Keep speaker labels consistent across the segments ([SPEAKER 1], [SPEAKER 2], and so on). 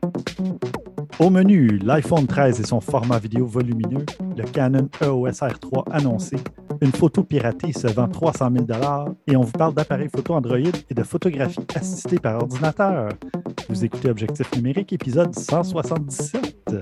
[SPEAKER 1] Au menu, l'iPhone 13 et son format vidéo volumineux, le Canon EOS R3 annoncé, une photo piratée se vend 300 000 et on vous parle d'appareils photo Android et de photographie assistée par ordinateur. Vous écoutez Objectif numérique, épisode 177.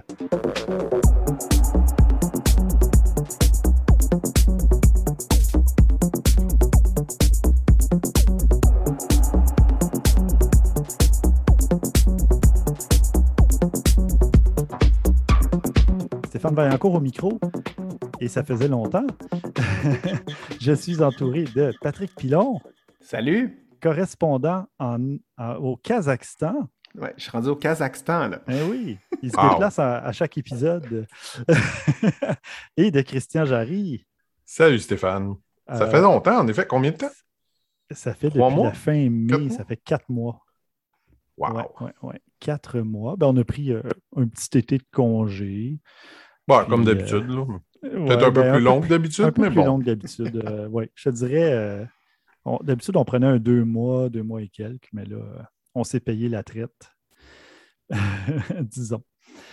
[SPEAKER 1] Stéphane Vaillancourt au micro, et ça faisait longtemps. Je suis entouré de Patrick Pilon.
[SPEAKER 2] Salut!
[SPEAKER 1] Correspondant au Kazakhstan.
[SPEAKER 2] Oui, je suis rendu au Kazakhstan, là.
[SPEAKER 1] Eh oui, il se déplace à chaque épisode. Et de Christian Jarry.
[SPEAKER 3] Salut Stéphane. Ça fait longtemps, en effet. Combien de temps?
[SPEAKER 1] Ça fait
[SPEAKER 3] 3
[SPEAKER 1] depuis
[SPEAKER 3] mois?
[SPEAKER 1] la fin mai, ça fait 4 mois.
[SPEAKER 3] Wow!
[SPEAKER 1] Ouais. 4 mois. Ben, on a pris un petit été de congé.
[SPEAKER 3] Bon,
[SPEAKER 1] Puis,
[SPEAKER 3] comme d'habitude, là. Peut-être un peu plus long que d'habitude,
[SPEAKER 1] un peu
[SPEAKER 3] mais
[SPEAKER 1] plus
[SPEAKER 3] bon.
[SPEAKER 1] long que d'habitude. Oui, je te dirais, d'habitude, on prenait un 2 mois et quelques, mais là, on s'est payé la traite. Disons.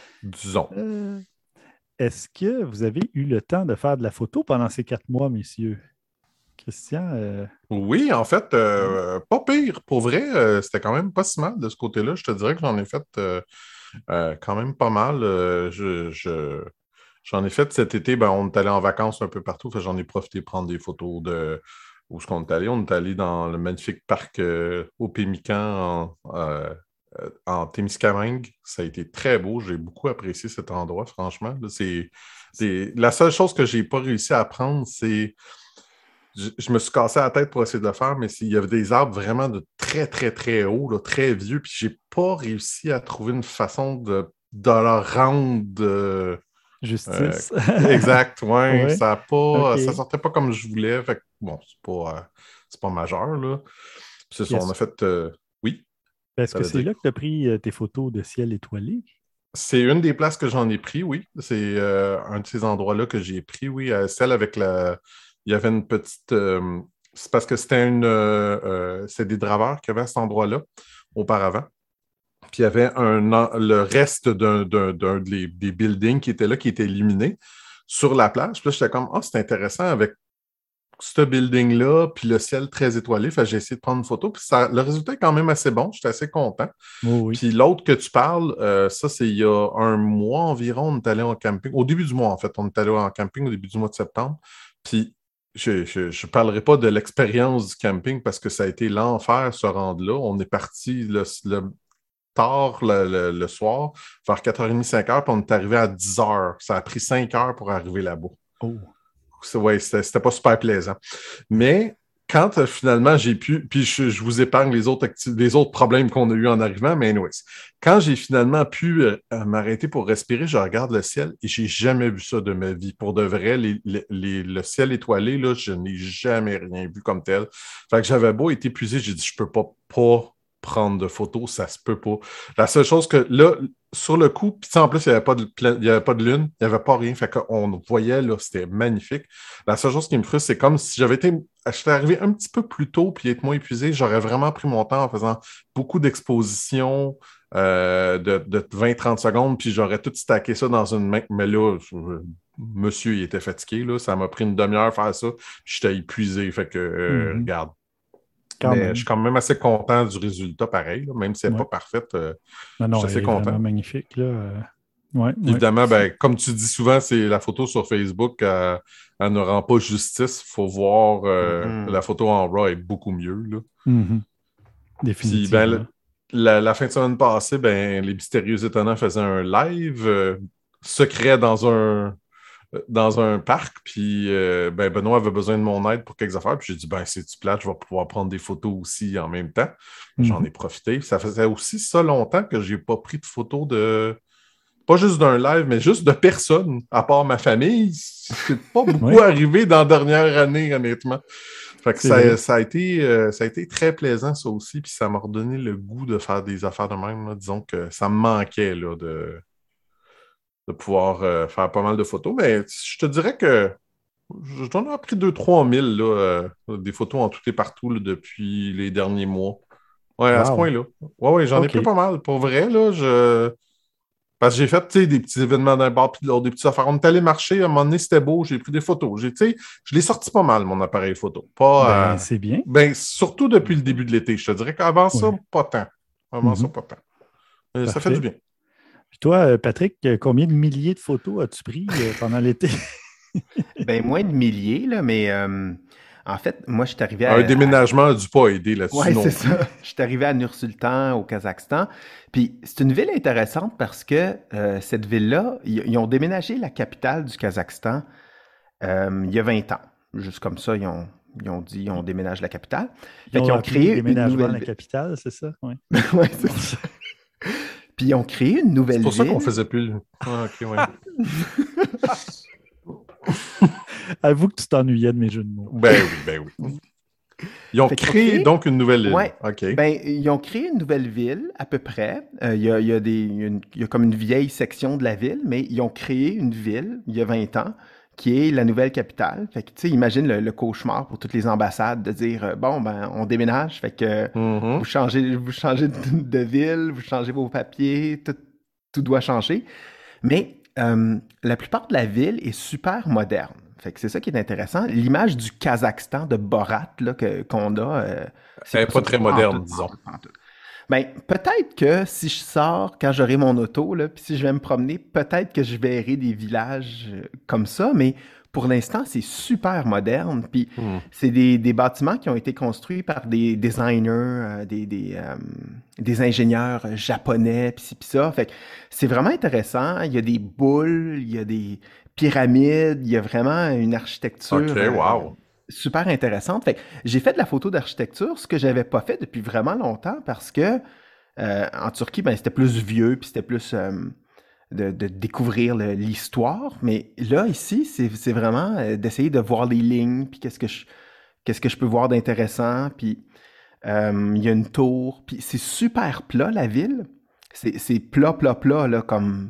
[SPEAKER 1] Est-ce que vous avez eu le temps de faire de la photo pendant ces 4 mois, messieurs? Christian?
[SPEAKER 3] Oui, en fait, pas pire. Pour vrai, c'était quand même pas si mal de ce côté-là. Je te dirais que j'en ai fait quand même pas mal. J'en ai fait cet été. Ben, on est allé en vacances un peu partout. J'en ai profité de prendre des photos de où est-ce qu'on est allé. On est allé dans le magnifique parc au Pémican en Témiscamingue. Ça a été très beau. J'ai beaucoup apprécié cet endroit, franchement. Là, la seule chose que j'ai pas réussi à prendre, c'est... Je me suis cassé la tête pour essayer de le faire, mais il y avait des arbres vraiment de très, très, très haut, là, très vieux, puis j'ai pas réussi à trouver une façon de leur rendre...
[SPEAKER 1] Justice.
[SPEAKER 3] Exact, ouais.
[SPEAKER 1] Ouais.
[SPEAKER 3] Ça
[SPEAKER 1] Okay.
[SPEAKER 3] sortait pas comme je voulais. Fait que, bon, c'est pas majeur, là. C'est ça, on a fait... oui.
[SPEAKER 1] Est-ce que c'est là que tu as pris tes photos de ciel étoilé?
[SPEAKER 3] C'est une des places que j'en ai pris, oui. C'est un de ces endroits-là que j'ai pris, oui. Celle avec il y avait une petite... c'est parce que c'était c'est des draveurs qui avaient à cet endroit-là auparavant. Puis il y avait le reste des buildings qui étaient là, qui était illuminé sur la plage. Puis là, j'étais comme, c'est intéressant avec ce building-là, puis le ciel très étoilé. Fait que j'ai essayé de prendre une photo. Puis le résultat est quand même assez bon. J'étais assez content.
[SPEAKER 1] Oh, oui.
[SPEAKER 3] Puis l'autre que tu parles, ça, c'est il y a un mois environ. On est allé en camping. Au début du mois, en fait. On est allé en camping au début du mois de septembre. Puis je ne parlerai pas de l'expérience du camping parce que ça a été l'enfer, se rendre là. On est parti tard le soir, vers 4h30, 5h, puis on est arrivé à 10h. Ça a pris 5 heures pour arriver là-bas.
[SPEAKER 1] Oh.
[SPEAKER 3] Ouais, c'était pas super plaisant. Mais quand finalement j'ai pu, puis je vous épargne les autres problèmes qu'on a eu en arrivant, mais anyways, quand j'ai finalement pu m'arrêter pour respirer, je regarde le ciel et j'ai jamais vu ça de ma vie. Pour de vrai, le ciel étoilé, là, je n'ai jamais rien vu comme tel. Fait que j'avais beau être épuisé, j'ai dit, je peux pas prendre de photos, ça se peut pas. La seule chose que là, sur le coup, puis en plus, il n'y avait pas de lune, il n'y avait pas rien, fait qu'on voyait, là, c'était magnifique. La seule chose qui me frustre, c'est comme si j'étais arrivé un petit peu plus tôt puis être moins épuisé, j'aurais vraiment pris mon temps en faisant beaucoup d'expositions de 20-30 secondes, puis j'aurais tout stacké ça dans une main. Mais là, monsieur, il était fatigué, là, ça m'a pris une demi-heure à faire ça, puis j'étais épuisé, fait que, regarde. Mais je suis quand même assez content du résultat, pareil, là, même si elle n'est pas parfaite.
[SPEAKER 1] Non,
[SPEAKER 3] je suis assez content.
[SPEAKER 1] Vraiment magnifique. Là.
[SPEAKER 3] Évidemment, ben, comme tu dis souvent, c'est la photo sur Facebook, elle ne rend pas justice. Il faut voir la photo en RAW est beaucoup mieux. Là.
[SPEAKER 1] Définitivement.
[SPEAKER 3] Puis, ben, la fin de semaine passée, ben, les Mystérieux Étonnants faisaient un live secret dans un parc, puis ben Benoît avait besoin de mon aide pour quelques affaires, puis j'ai dit, ben c'est-tu plate, je vais pouvoir prendre des photos aussi en même temps. J'en ai profité. Ça faisait aussi ça longtemps que j'ai pas pris de photos pas juste d'un live, mais juste de personnes, à part ma famille. C'est pas beaucoup arrivé dans la dernière année, honnêtement. Fait que ça a été très plaisant, ça aussi, puis ça m'a redonné le goût de faire des affaires de même. Là. Disons que ça me manquait, là, de pouvoir faire pas mal de photos. Mais je te dirais que j'en ai pris 2-3 000 là, des photos en tout et partout là, depuis les derniers mois. Ouais, à ce
[SPEAKER 1] Wow.
[SPEAKER 3] point-là. Ouais, ouais, j'en ai
[SPEAKER 1] OK.
[SPEAKER 3] pris pas mal. Pour vrai, là, parce que j'ai fait, tu sais, des petits événements d'un bar puis de l'autre, des petites affaires. On est allé marcher, à un moment donné, c'était beau, j'ai pris des photos. Tu sais, je l'ai sorti pas mal, mon appareil photo.
[SPEAKER 1] Ben,
[SPEAKER 3] Pas,
[SPEAKER 1] c'est bien.
[SPEAKER 3] ben, surtout depuis le début de l'été. Je te dirais qu'avant ça,
[SPEAKER 1] Oui.
[SPEAKER 3] pas tant. Avant ça,
[SPEAKER 1] Mhm.
[SPEAKER 3] pas tant. Ça fait du
[SPEAKER 1] Parfait.
[SPEAKER 3] bien.
[SPEAKER 1] Puis toi, Patrick, combien de milliers de photos as-tu pris pendant l'été?
[SPEAKER 2] Ben, moins de milliers, là, mais en fait, moi, je suis arrivé
[SPEAKER 3] Un
[SPEAKER 2] à
[SPEAKER 3] déménagement n'a dû pas aider là-dessus
[SPEAKER 2] Ouais, c'est
[SPEAKER 3] non
[SPEAKER 2] ça.
[SPEAKER 3] plus.
[SPEAKER 2] Je suis arrivé à Nur-Sultan, au Kazakhstan. Puis c'est une ville intéressante parce que cette ville-là, ils ont déménagé la capitale du Kazakhstan il y a 20 ans. Juste comme ça, ils ont dit on déménage la capitale.
[SPEAKER 1] Ils
[SPEAKER 2] Fait
[SPEAKER 1] ont
[SPEAKER 2] qu'ils ont
[SPEAKER 1] appelé
[SPEAKER 2] créé une
[SPEAKER 1] déménagement à
[SPEAKER 2] nouvelle
[SPEAKER 1] la
[SPEAKER 2] ville.
[SPEAKER 1] capitale, c'est ça? Oui.
[SPEAKER 2] Ouais, c'est ça. Puis ils ont créé une
[SPEAKER 3] C'est
[SPEAKER 2] nouvelle
[SPEAKER 3] pour ça qu'on
[SPEAKER 2] ville.
[SPEAKER 3] faisait plus. Ah, ok, ouais.
[SPEAKER 1] Avoue que tu t'ennuyais de mes jeux de mots.
[SPEAKER 3] Ben oui, ben oui. Ils ont
[SPEAKER 2] Fait qu'ils ont
[SPEAKER 3] créé
[SPEAKER 2] créé
[SPEAKER 3] donc une nouvelle île.
[SPEAKER 2] Ouais,
[SPEAKER 3] OK.
[SPEAKER 2] ben, ils ont créé une nouvelle ville, à peu près. Il y a il y a comme une vieille section de la ville, mais ils ont créé une ville, il y a 20 ans, qui est la nouvelle capitale. Fait que, tu sais, imagine le cauchemar pour toutes les ambassades de dire, bon, ben, on déménage, fait que
[SPEAKER 3] Mhm.
[SPEAKER 2] vous changez de ville, vous changez vos papiers, tout doit changer. Mais la plupart de la ville est super moderne. Fait que c'est ça qui est intéressant. L'image du Kazakhstan de Borat là, qu'on a, c'est
[SPEAKER 3] Elle n'est
[SPEAKER 2] pas
[SPEAKER 3] pas
[SPEAKER 2] ça.
[SPEAKER 3] très
[SPEAKER 2] Pas en tout,
[SPEAKER 3] moderne,
[SPEAKER 2] pas en
[SPEAKER 3] disons.
[SPEAKER 2] tout, pas en tout. Ben, peut-être que si je sors quand j'aurai mon auto, là, puis si je vais me promener, peut-être que je verrai des villages comme ça, mais pour l'instant, c'est super moderne. Puis
[SPEAKER 3] Hmm.
[SPEAKER 2] c'est des bâtiments qui ont été construits par des designers, des ingénieurs japonais, puis ci, puis ça. Fait que c'est vraiment intéressant. Il y a des boules, il y a des pyramides, il y a vraiment une
[SPEAKER 3] OK,
[SPEAKER 2] architecture
[SPEAKER 3] wow.
[SPEAKER 2] super intéressante. Fait que j'ai fait de la photo d'architecture, ce que j'avais pas fait depuis vraiment longtemps parce que en Turquie, ben, c'était plus vieux, puis c'était plus de découvrir l'histoire. Mais là, ici, c'est vraiment d'essayer de voir les lignes, puis qu'est-ce que je peux voir d'intéressant. Puis il y a une tour, puis c'est super plat, la ville. C'est plat, plat, plat, là,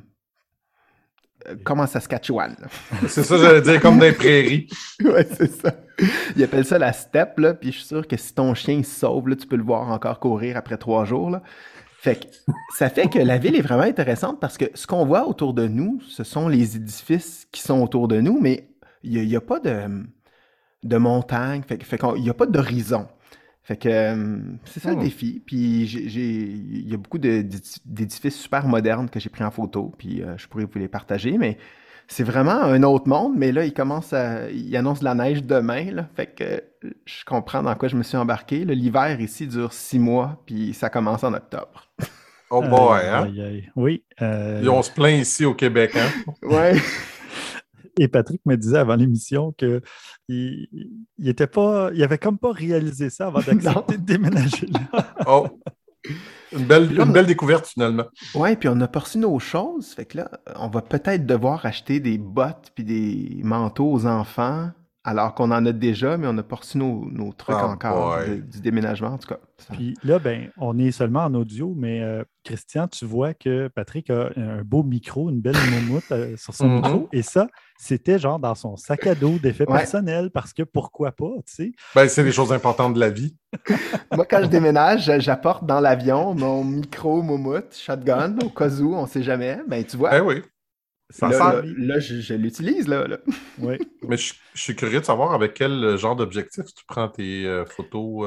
[SPEAKER 2] comme en Saskatchewan, là.
[SPEAKER 3] C'est ça, j'allais dire, comme dans les prairies.
[SPEAKER 2] Ouais, c'est ça. Ils appellent ça la steppe, là, puis je suis sûr que si ton chien il se sauve, là, tu peux le voir encore courir après 3 jours, là. Fait que ça fait que la ville est vraiment intéressante parce que ce qu'on voit autour de nous, ce sont les édifices qui sont autour de nous, mais il y a pas de montagne, il n'y a pas d'horizon. Fait que c'est ça le
[SPEAKER 3] Hmm.
[SPEAKER 2] défi. Puis il y a beaucoup d'édifices super modernes que j'ai pris en photo, puis je pourrais vous les partager, mais c'est vraiment un autre monde. Mais là, il annonce de la neige demain, là. Fait que je comprends dans quoi je me suis embarqué. Là, l'hiver ici dure 6 mois, puis ça commence en octobre.
[SPEAKER 3] Oh boy,
[SPEAKER 1] Aïe,
[SPEAKER 3] hein?
[SPEAKER 1] aïe, aïe. Oui.
[SPEAKER 3] Et on se plaint ici au Québec, hein?
[SPEAKER 2] Ouais.
[SPEAKER 1] Et Patrick me disait avant l'émission que il était pas, il avait comme pas réalisé ça avant
[SPEAKER 2] Non.
[SPEAKER 1] d'accepter de déménager là.
[SPEAKER 3] Oh,
[SPEAKER 2] Puis là,
[SPEAKER 3] une belle découverte finalement.
[SPEAKER 2] ouais, puis on a pas reçu nos choses. Fait que là, on va peut-être devoir acheter des bottes puis des manteaux aux enfants, alors qu'on en a déjà, mais on n'a pas reçu nos trucs
[SPEAKER 3] Oh
[SPEAKER 2] encore
[SPEAKER 3] boy.
[SPEAKER 2] du déménagement, en tout cas.
[SPEAKER 1] Puis là, ben, on est seulement en audio, mais Christian, tu vois que Patrick a un beau micro, une belle moumoute sur son
[SPEAKER 3] Mhm.
[SPEAKER 1] micro. Et ça, c'était genre dans son sac à dos d'effets
[SPEAKER 2] Ouais.
[SPEAKER 1] personnels parce que pourquoi pas, tu sais.
[SPEAKER 3] Ben, c'est les choses importantes de la vie.
[SPEAKER 2] Moi, quand je déménage, j'apporte dans l'avion mon micro moumoute, shotgun, au cas où, on sait jamais. Ben, tu vois,
[SPEAKER 3] Ben oui, ça sert.
[SPEAKER 2] je l'utilise, là.
[SPEAKER 1] Oui.
[SPEAKER 3] Mais je suis curieux de savoir avec quel genre d'objectif tu prends tes photos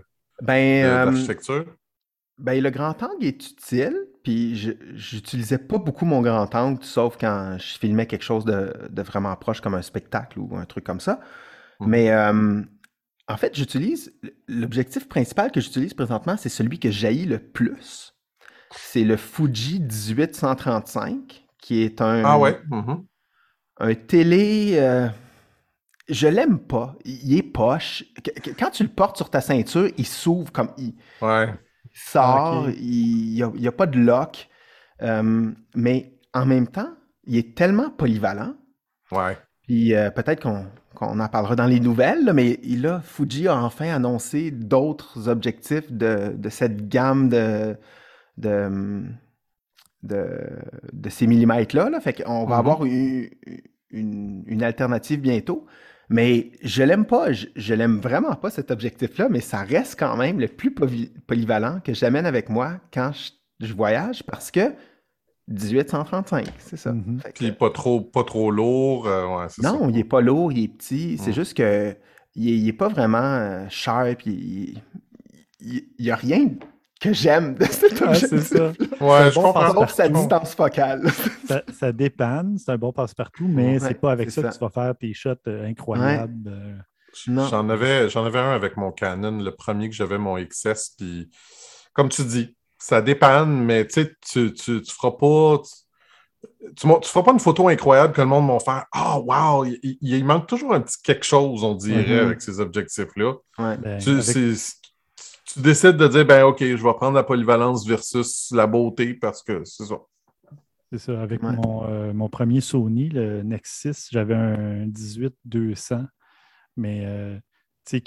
[SPEAKER 2] Ben,
[SPEAKER 3] d'architecture.
[SPEAKER 2] Ben, le grand angle est utile, puis j'utilisais pas beaucoup mon grand angle, sauf quand je filmais quelque chose de vraiment proche, comme un spectacle ou un truc comme ça.
[SPEAKER 3] Mhm.
[SPEAKER 2] Mais en fait, l'objectif principal que j'utilise présentement, c'est celui que jaillit le plus. C'est le Fuji 1835, qui est
[SPEAKER 3] Ah ouais. Mhm.
[SPEAKER 2] un télé. Je l'aime pas. Il est poche. Quand tu le portes sur ta ceinture, il s'ouvre comme
[SPEAKER 3] Ouais.
[SPEAKER 1] Ah,
[SPEAKER 2] sort,
[SPEAKER 1] OK.
[SPEAKER 2] il y a pas de lock, mais en même temps, il est tellement polyvalent.
[SPEAKER 3] Ouais.
[SPEAKER 2] Puis peut-être qu'on en parlera dans les nouvelles, là, mais là, Fuji a enfin annoncé d'autres objectifs de cette gamme de, de, de ces millimètres-là, là. Fait qu'on va
[SPEAKER 3] Mhm.
[SPEAKER 2] avoir une alternative bientôt. Mais je l'aime pas, je l'aime vraiment pas cet objectif-là, mais ça reste quand même le plus polyvalent que j'amène avec moi quand je voyage parce que 18-135, c'est ça.
[SPEAKER 1] Mhm.
[SPEAKER 2] Fait que,
[SPEAKER 3] Puis pas trop lourd. Ouais, c'est ça.
[SPEAKER 2] non, il est pas lourd, il est petit, c'est
[SPEAKER 3] Mm.
[SPEAKER 2] juste que il est pas vraiment sharp, il y a rien que j'aime de cet
[SPEAKER 1] Ah, c'est
[SPEAKER 2] objectif,
[SPEAKER 1] ça. C'est un
[SPEAKER 3] Ouais, je
[SPEAKER 1] bon
[SPEAKER 3] comprends.
[SPEAKER 2] sauf sa
[SPEAKER 3] Je comprends.
[SPEAKER 2] distance focale.
[SPEAKER 1] Ça dépanne, c'est un bon passe-partout, mais c'est
[SPEAKER 2] Ouais,
[SPEAKER 1] pas avec
[SPEAKER 2] c'est
[SPEAKER 1] ça que
[SPEAKER 2] ça.
[SPEAKER 1] tu vas faire tes shots
[SPEAKER 2] Ouais,
[SPEAKER 1] incroyables.
[SPEAKER 2] non.
[SPEAKER 3] J'en avais un avec mon Canon, le premier que j'avais, mon XS, puis comme tu dis, ça dépanne, mais tu sais, tu feras pas. Tu feras pas une photo incroyable que le monde va faire. Ah, wow! Il manque toujours un petit quelque chose, on dirait,
[SPEAKER 2] Mhm.
[SPEAKER 3] avec ces objectifs-là.
[SPEAKER 2] Ouais.
[SPEAKER 1] Ben,
[SPEAKER 3] Tu,
[SPEAKER 1] avec,
[SPEAKER 3] tu décides de dire, ben, OK, je vais prendre la polyvalence versus la beauté parce que c'est ça.
[SPEAKER 1] c'est ça, avec
[SPEAKER 2] Ouais.
[SPEAKER 1] mon premier Sony, le Nexus 6, j'avais un 18-200, mais tu sais,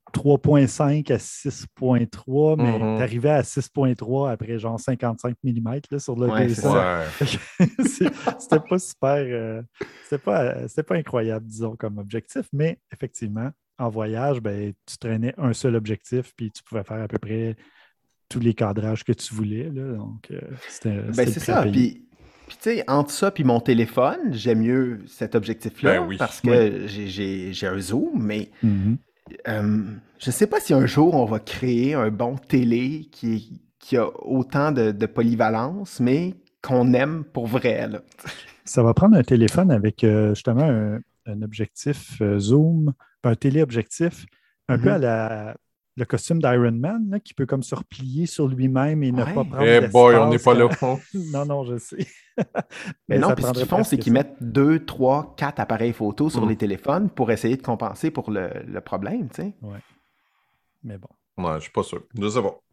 [SPEAKER 1] 3.5 à 6.3, mais tu
[SPEAKER 3] Mhm.
[SPEAKER 1] arrivais à 6.3 après genre 55 mm là, sur le
[SPEAKER 2] Ouais, c'est
[SPEAKER 1] 200.
[SPEAKER 2] ça.
[SPEAKER 3] Ouais.
[SPEAKER 1] C'était pas super, c'était pas incroyable, disons, comme objectif, mais effectivement, en voyage, ben, tu traînais un seul objectif, puis tu pouvais faire à peu près tous les cadrages que tu voulais. Là, donc,
[SPEAKER 2] Ben,
[SPEAKER 1] c'était le
[SPEAKER 2] c'est
[SPEAKER 1] prix à
[SPEAKER 2] ça.
[SPEAKER 1] payer.
[SPEAKER 2] Puis tu sais, entre ça puis mon téléphone, j'aime mieux cet
[SPEAKER 3] Ben
[SPEAKER 2] objectif-là
[SPEAKER 3] oui.
[SPEAKER 2] parce
[SPEAKER 1] Oui.
[SPEAKER 2] que j'ai un zoom, mais
[SPEAKER 1] Mhm.
[SPEAKER 2] je sais pas si un jour on va créer un bon télé qui a autant de polyvalence, mais qu'on aime pour vrai, là.
[SPEAKER 1] Ça va prendre un téléphone avec justement un objectif zoom, un téléobjectif, un peu à
[SPEAKER 2] Mhm.
[SPEAKER 1] le costume d'Iron Man, là, qui peut comme se replier sur lui-même et ne pas
[SPEAKER 2] Ouais.
[SPEAKER 1] prendre
[SPEAKER 3] Eh boy, on n'est
[SPEAKER 1] d'espace
[SPEAKER 3] pas
[SPEAKER 1] quand...
[SPEAKER 3] là.
[SPEAKER 1] Non, non, je sais.
[SPEAKER 2] Mais
[SPEAKER 1] Mais
[SPEAKER 2] non,
[SPEAKER 1] ça
[SPEAKER 2] puis ce qu'ils
[SPEAKER 1] prendrait
[SPEAKER 2] font, c'est
[SPEAKER 1] presque
[SPEAKER 2] qu'ils
[SPEAKER 1] ça.
[SPEAKER 2] mettent 2, 3, 4 appareils photo sur
[SPEAKER 3] Hmm.
[SPEAKER 2] les téléphones pour essayer de compenser pour le problème, tu sais.
[SPEAKER 1] Ouais, mais bon.
[SPEAKER 3] Ouais, je suis pas sûr. Je sais pas.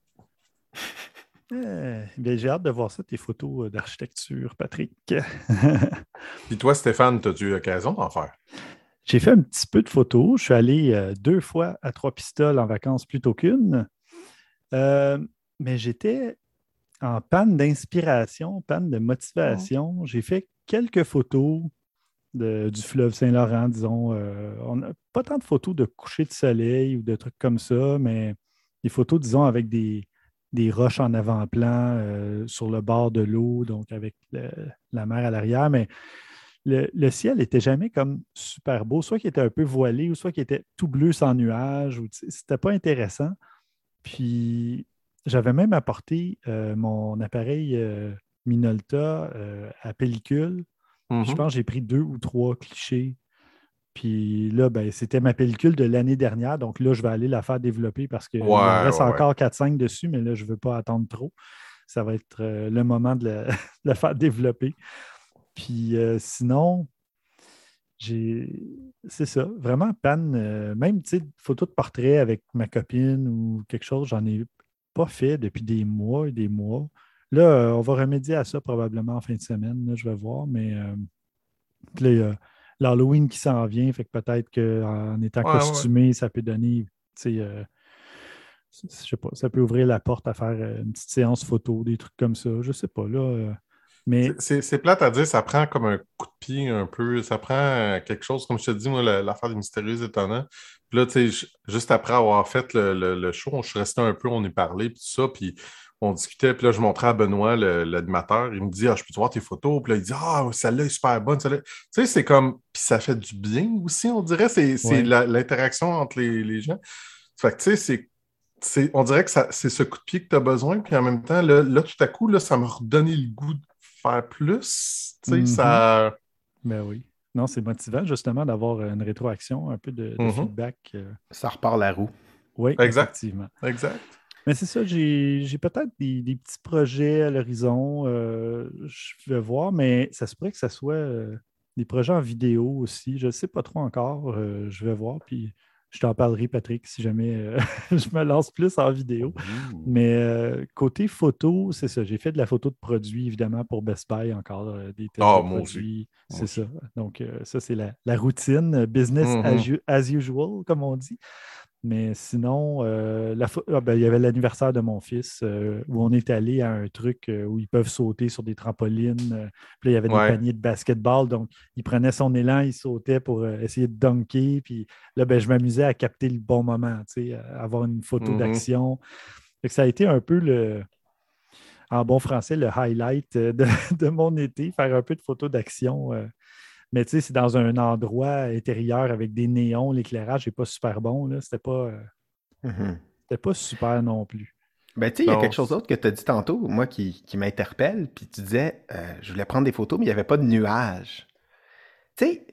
[SPEAKER 1] Ben, j'ai hâte de voir ça, tes photos d'architecture, Patrick.
[SPEAKER 3] Puis toi, Stéphane, as-tu eu l'occasion d'en faire?
[SPEAKER 1] J'ai fait un petit peu de photos. Je suis allé 2 fois à Trois-Pistoles en vacances plutôt qu'une. Euh, mais j'étais en panne d'inspiration, panne de
[SPEAKER 3] Hmm.
[SPEAKER 1] motivation. J'ai fait quelques photos du fleuve Saint-Laurent, disons. On n'a pas tant de photos de coucher de soleil ou de trucs comme ça, mais des photos, disons, avec des roches en avant-plan sur le bord de l'eau, donc avec la mer à l'arrière. Mais le ciel n'était jamais comme super beau, soit qu'il était un peu voilé, ou soit qu'il était tout bleu sans nuages. C'était pas intéressant. Puis j'avais même apporté mon appareil Minolta à pellicule. Puis je
[SPEAKER 3] Mhm.
[SPEAKER 1] pense que j'ai pris 2 ou 3 clichés. Puis là, ben, c'était ma pellicule de l'année dernière. Donc là, je vais aller la faire développer parce qu'il en
[SPEAKER 3] Ouais,
[SPEAKER 1] reste
[SPEAKER 3] ouais, ouais.
[SPEAKER 1] encore 4-5 dessus, mais là, je ne veux pas attendre trop. Ça va être le moment de de la faire développer. Puis sinon, j'ai. C'est ça, vraiment panne. Même, tu sais, photo de portrait avec ma copine ou quelque chose, j'en ai pas fait depuis des mois et des mois. Là, on va remédier à ça probablement en fin de semaine, là, je vais voir, mais puis là, il y a l'Halloween qui s'en vient, fait que peut-être qu'en étant
[SPEAKER 3] Ouais, ouais.
[SPEAKER 1] costumé, ça peut donner, tu sais, je sais pas, ça peut ouvrir la porte à faire une petite séance photo, des trucs comme ça, je sais pas, là. Mais
[SPEAKER 3] C'est plate à dire, ça prend comme un coup de pied un peu. Ça prend quelque chose, comme je te dis, moi, l'affaire des mystérieux étonnants. Puis là, tu sais, juste après avoir fait le show, je suis resté un peu, on y parlait, puis tout ça, puis on discutait, puis là, je montrais à Benoît, l'animateur, il me dit, ah, je peux te voir tes photos, puis là, il dit, ah, celle-là est super bonne, celle-là. Tu sais, c'est comme, puis ça fait du bien aussi, on dirait, c'est
[SPEAKER 1] ouais.
[SPEAKER 3] l'interaction entre les gens. Fait que, tu sais, on dirait que c'est ce coup de pied que tu as besoin, puis en même temps, là, tout à coup, là, ça m'a redonné le goût de faire plus. Tu sais,
[SPEAKER 1] Mhm.
[SPEAKER 3] ça.
[SPEAKER 1] Ben oui. Non, c'est motivant justement d'avoir une rétroaction, un peu de
[SPEAKER 3] Mhm.
[SPEAKER 1] feedback.
[SPEAKER 2] Ça repart la roue.
[SPEAKER 1] Oui,
[SPEAKER 3] Exact.
[SPEAKER 1] effectivement.
[SPEAKER 3] Exact.
[SPEAKER 1] Mais c'est ça, j'ai peut-être des petits projets à l'horizon. Je vais voir, mais ça se pourrait que ça soit des projets en vidéo aussi. Je ne sais pas trop encore. Je vais voir, puis je t'en parlerai, Patrick, si jamais je me lance plus en vidéo.
[SPEAKER 2] Ouh.
[SPEAKER 1] Mais côté photo, c'est ça. J'ai fait de la photo de produits, évidemment, pour Best Buy, encore des tests de
[SPEAKER 3] Ah, moi aussi.
[SPEAKER 1] produits.
[SPEAKER 3] Moi
[SPEAKER 1] C'est
[SPEAKER 3] aussi.
[SPEAKER 1] ça. Donc, ça, c'est la routine, business
[SPEAKER 3] Mhm.
[SPEAKER 1] as usual, comme on dit. Mais sinon, il y avait l'anniversaire de mon fils où on est allé à un truc où ils peuvent sauter sur des trampolines. Puis là, il y avait des
[SPEAKER 3] Ouais.
[SPEAKER 1] paniers de basketball. Donc, il prenait son élan, il sautait pour essayer de dunker. Puis là, je m'amusais à capter le bon moment, tu sais, à avoir une photo
[SPEAKER 3] Mhm.
[SPEAKER 1] d'action. Fait que ça a été un peu en bon français, le highlight de mon été, faire un peu de photos d'action. Mais tu sais, c'est dans un endroit intérieur avec des néons, l'éclairage n'est pas super bon, là.
[SPEAKER 2] Mhm.
[SPEAKER 1] C'était pas super non plus.
[SPEAKER 2] Ben, tu sais, il y a
[SPEAKER 3] Non.
[SPEAKER 2] quelque chose d'autre que tu as dit tantôt, moi, qui m'interpelle, puis tu disais, je voulais prendre des photos, mais il n'y avait pas de nuages. Tu sais,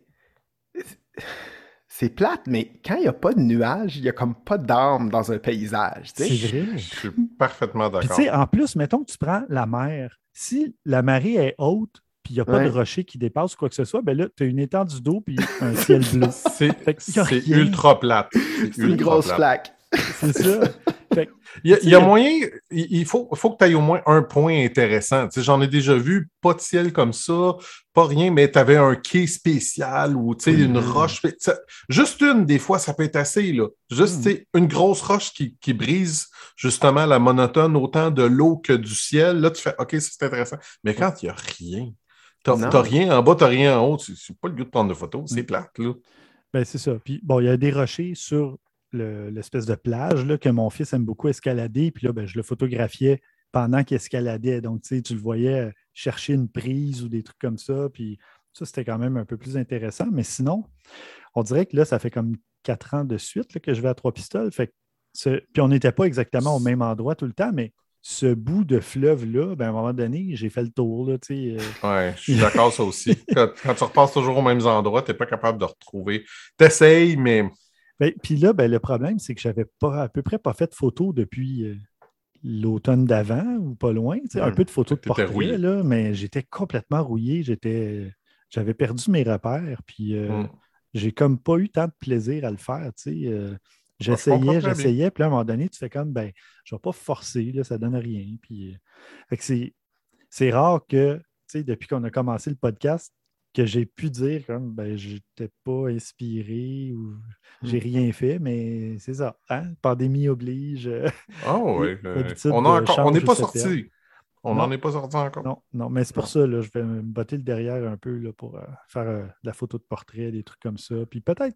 [SPEAKER 2] c'est plate, mais quand il n'y a pas de nuages, il n'y a comme pas d'âme dans un paysage, tu sais.
[SPEAKER 1] C'est
[SPEAKER 3] Je
[SPEAKER 1] vrai.
[SPEAKER 3] suis parfaitement
[SPEAKER 1] Puis tu sais,
[SPEAKER 3] d'accord.
[SPEAKER 1] en plus, mettons que tu prends la mer. Si la marée est haute, puis il n'y a pas de
[SPEAKER 2] Ouais.
[SPEAKER 1] rocher qui dépasse ou quoi que ce soit, ben là, tu as une étendue d'eau puis un ciel bleu. Fait qu'il n'y a
[SPEAKER 3] C'est
[SPEAKER 1] rien.
[SPEAKER 3] ultra plate. C'est
[SPEAKER 2] C'est une
[SPEAKER 3] ultra
[SPEAKER 2] grosse
[SPEAKER 3] plate.
[SPEAKER 2] flaque.
[SPEAKER 1] C'est ça. Fait que,
[SPEAKER 3] Il
[SPEAKER 1] tu
[SPEAKER 3] y
[SPEAKER 1] sais,
[SPEAKER 3] a moyen, il faut que tu ailles au moins un point intéressant. Tu sais, j'en ai déjà vu, pas de ciel comme ça, pas rien, mais tu avais un quai spécial ou tu sais, une
[SPEAKER 1] Mhm.
[SPEAKER 3] roche. Juste une, des fois, ça peut être assez. Là. Juste tu
[SPEAKER 1] Mhm.
[SPEAKER 3] sais, une grosse roche qui brise justement la monotone autant de l'eau que du ciel. Là, tu fais OK, ça c'est intéressant. Mais quand il n'y a rien, t'as
[SPEAKER 2] Non.
[SPEAKER 3] rien en bas, t'as rien en haut, c'est pas le goût de prendre de photos, c'est
[SPEAKER 1] Mhm.
[SPEAKER 3] plate, là.
[SPEAKER 1] Ben, c'est ça. Puis bon, il y a des rochers sur l'espèce de plage là, que mon fils aime beaucoup escalader. Puis là, je le photographiais pendant qu'il escaladait. Donc, tu sais, tu le voyais chercher une prise ou des trucs comme ça. Puis ça, c'était quand même un peu plus intéressant. Mais sinon, on dirait que là, ça fait comme 4 ans de suite là, que je vais à Trois-Pistoles. Fait que puis on n'était pas exactement au même endroit tout le temps, mais ce bout de fleuve-là, ben, à un moment donné, j'ai fait le tour. Là, tu sais,
[SPEAKER 3] Ouais, je suis d'accord, ça aussi. Quand tu repasses toujours aux mêmes endroits, tu n'es pas capable de retrouver. T'essayes, mais
[SPEAKER 1] Puis là, le problème, c'est que j'avais pas à peu près pas fait de photos depuis l'automne d'avant ou pas loin. Tu sais, un peu de
[SPEAKER 3] fait
[SPEAKER 1] photos de
[SPEAKER 3] que t'étais
[SPEAKER 1] portrait,
[SPEAKER 3] rouillé.
[SPEAKER 1] là, mais j'étais complètement rouillé. J'avais perdu mes repères. Puis
[SPEAKER 3] Hmm.
[SPEAKER 1] j'ai comme pas eu tant de plaisir à le faire. Tu sais,
[SPEAKER 3] Ouais, je comprends très bien.
[SPEAKER 1] j'essayais. Puis là, à un moment donné, tu fais comme, je vais pas forcer, là, ça donne rien. Puis, fait que c'est rare que, tu sais, depuis qu'on a commencé le podcast, que j'ai pu dire comme j'étais pas inspiré ou j'ai
[SPEAKER 2] Hmm.
[SPEAKER 1] rien fait, mais c'est ça. Hein? Pandémie oblige.
[SPEAKER 3] Ah
[SPEAKER 1] Les
[SPEAKER 3] ouais.
[SPEAKER 1] habitudes
[SPEAKER 3] On n'est
[SPEAKER 1] changent ou
[SPEAKER 3] pas
[SPEAKER 1] se perdent.
[SPEAKER 3] sorti. On n'en
[SPEAKER 1] Non,
[SPEAKER 3] est pas sorti encore.
[SPEAKER 1] non, non, mais c'est pour
[SPEAKER 3] Non.
[SPEAKER 1] ça, là, je vais me botter le derrière un peu là, pour faire de la photo de portrait, des trucs comme ça. Puis peut-être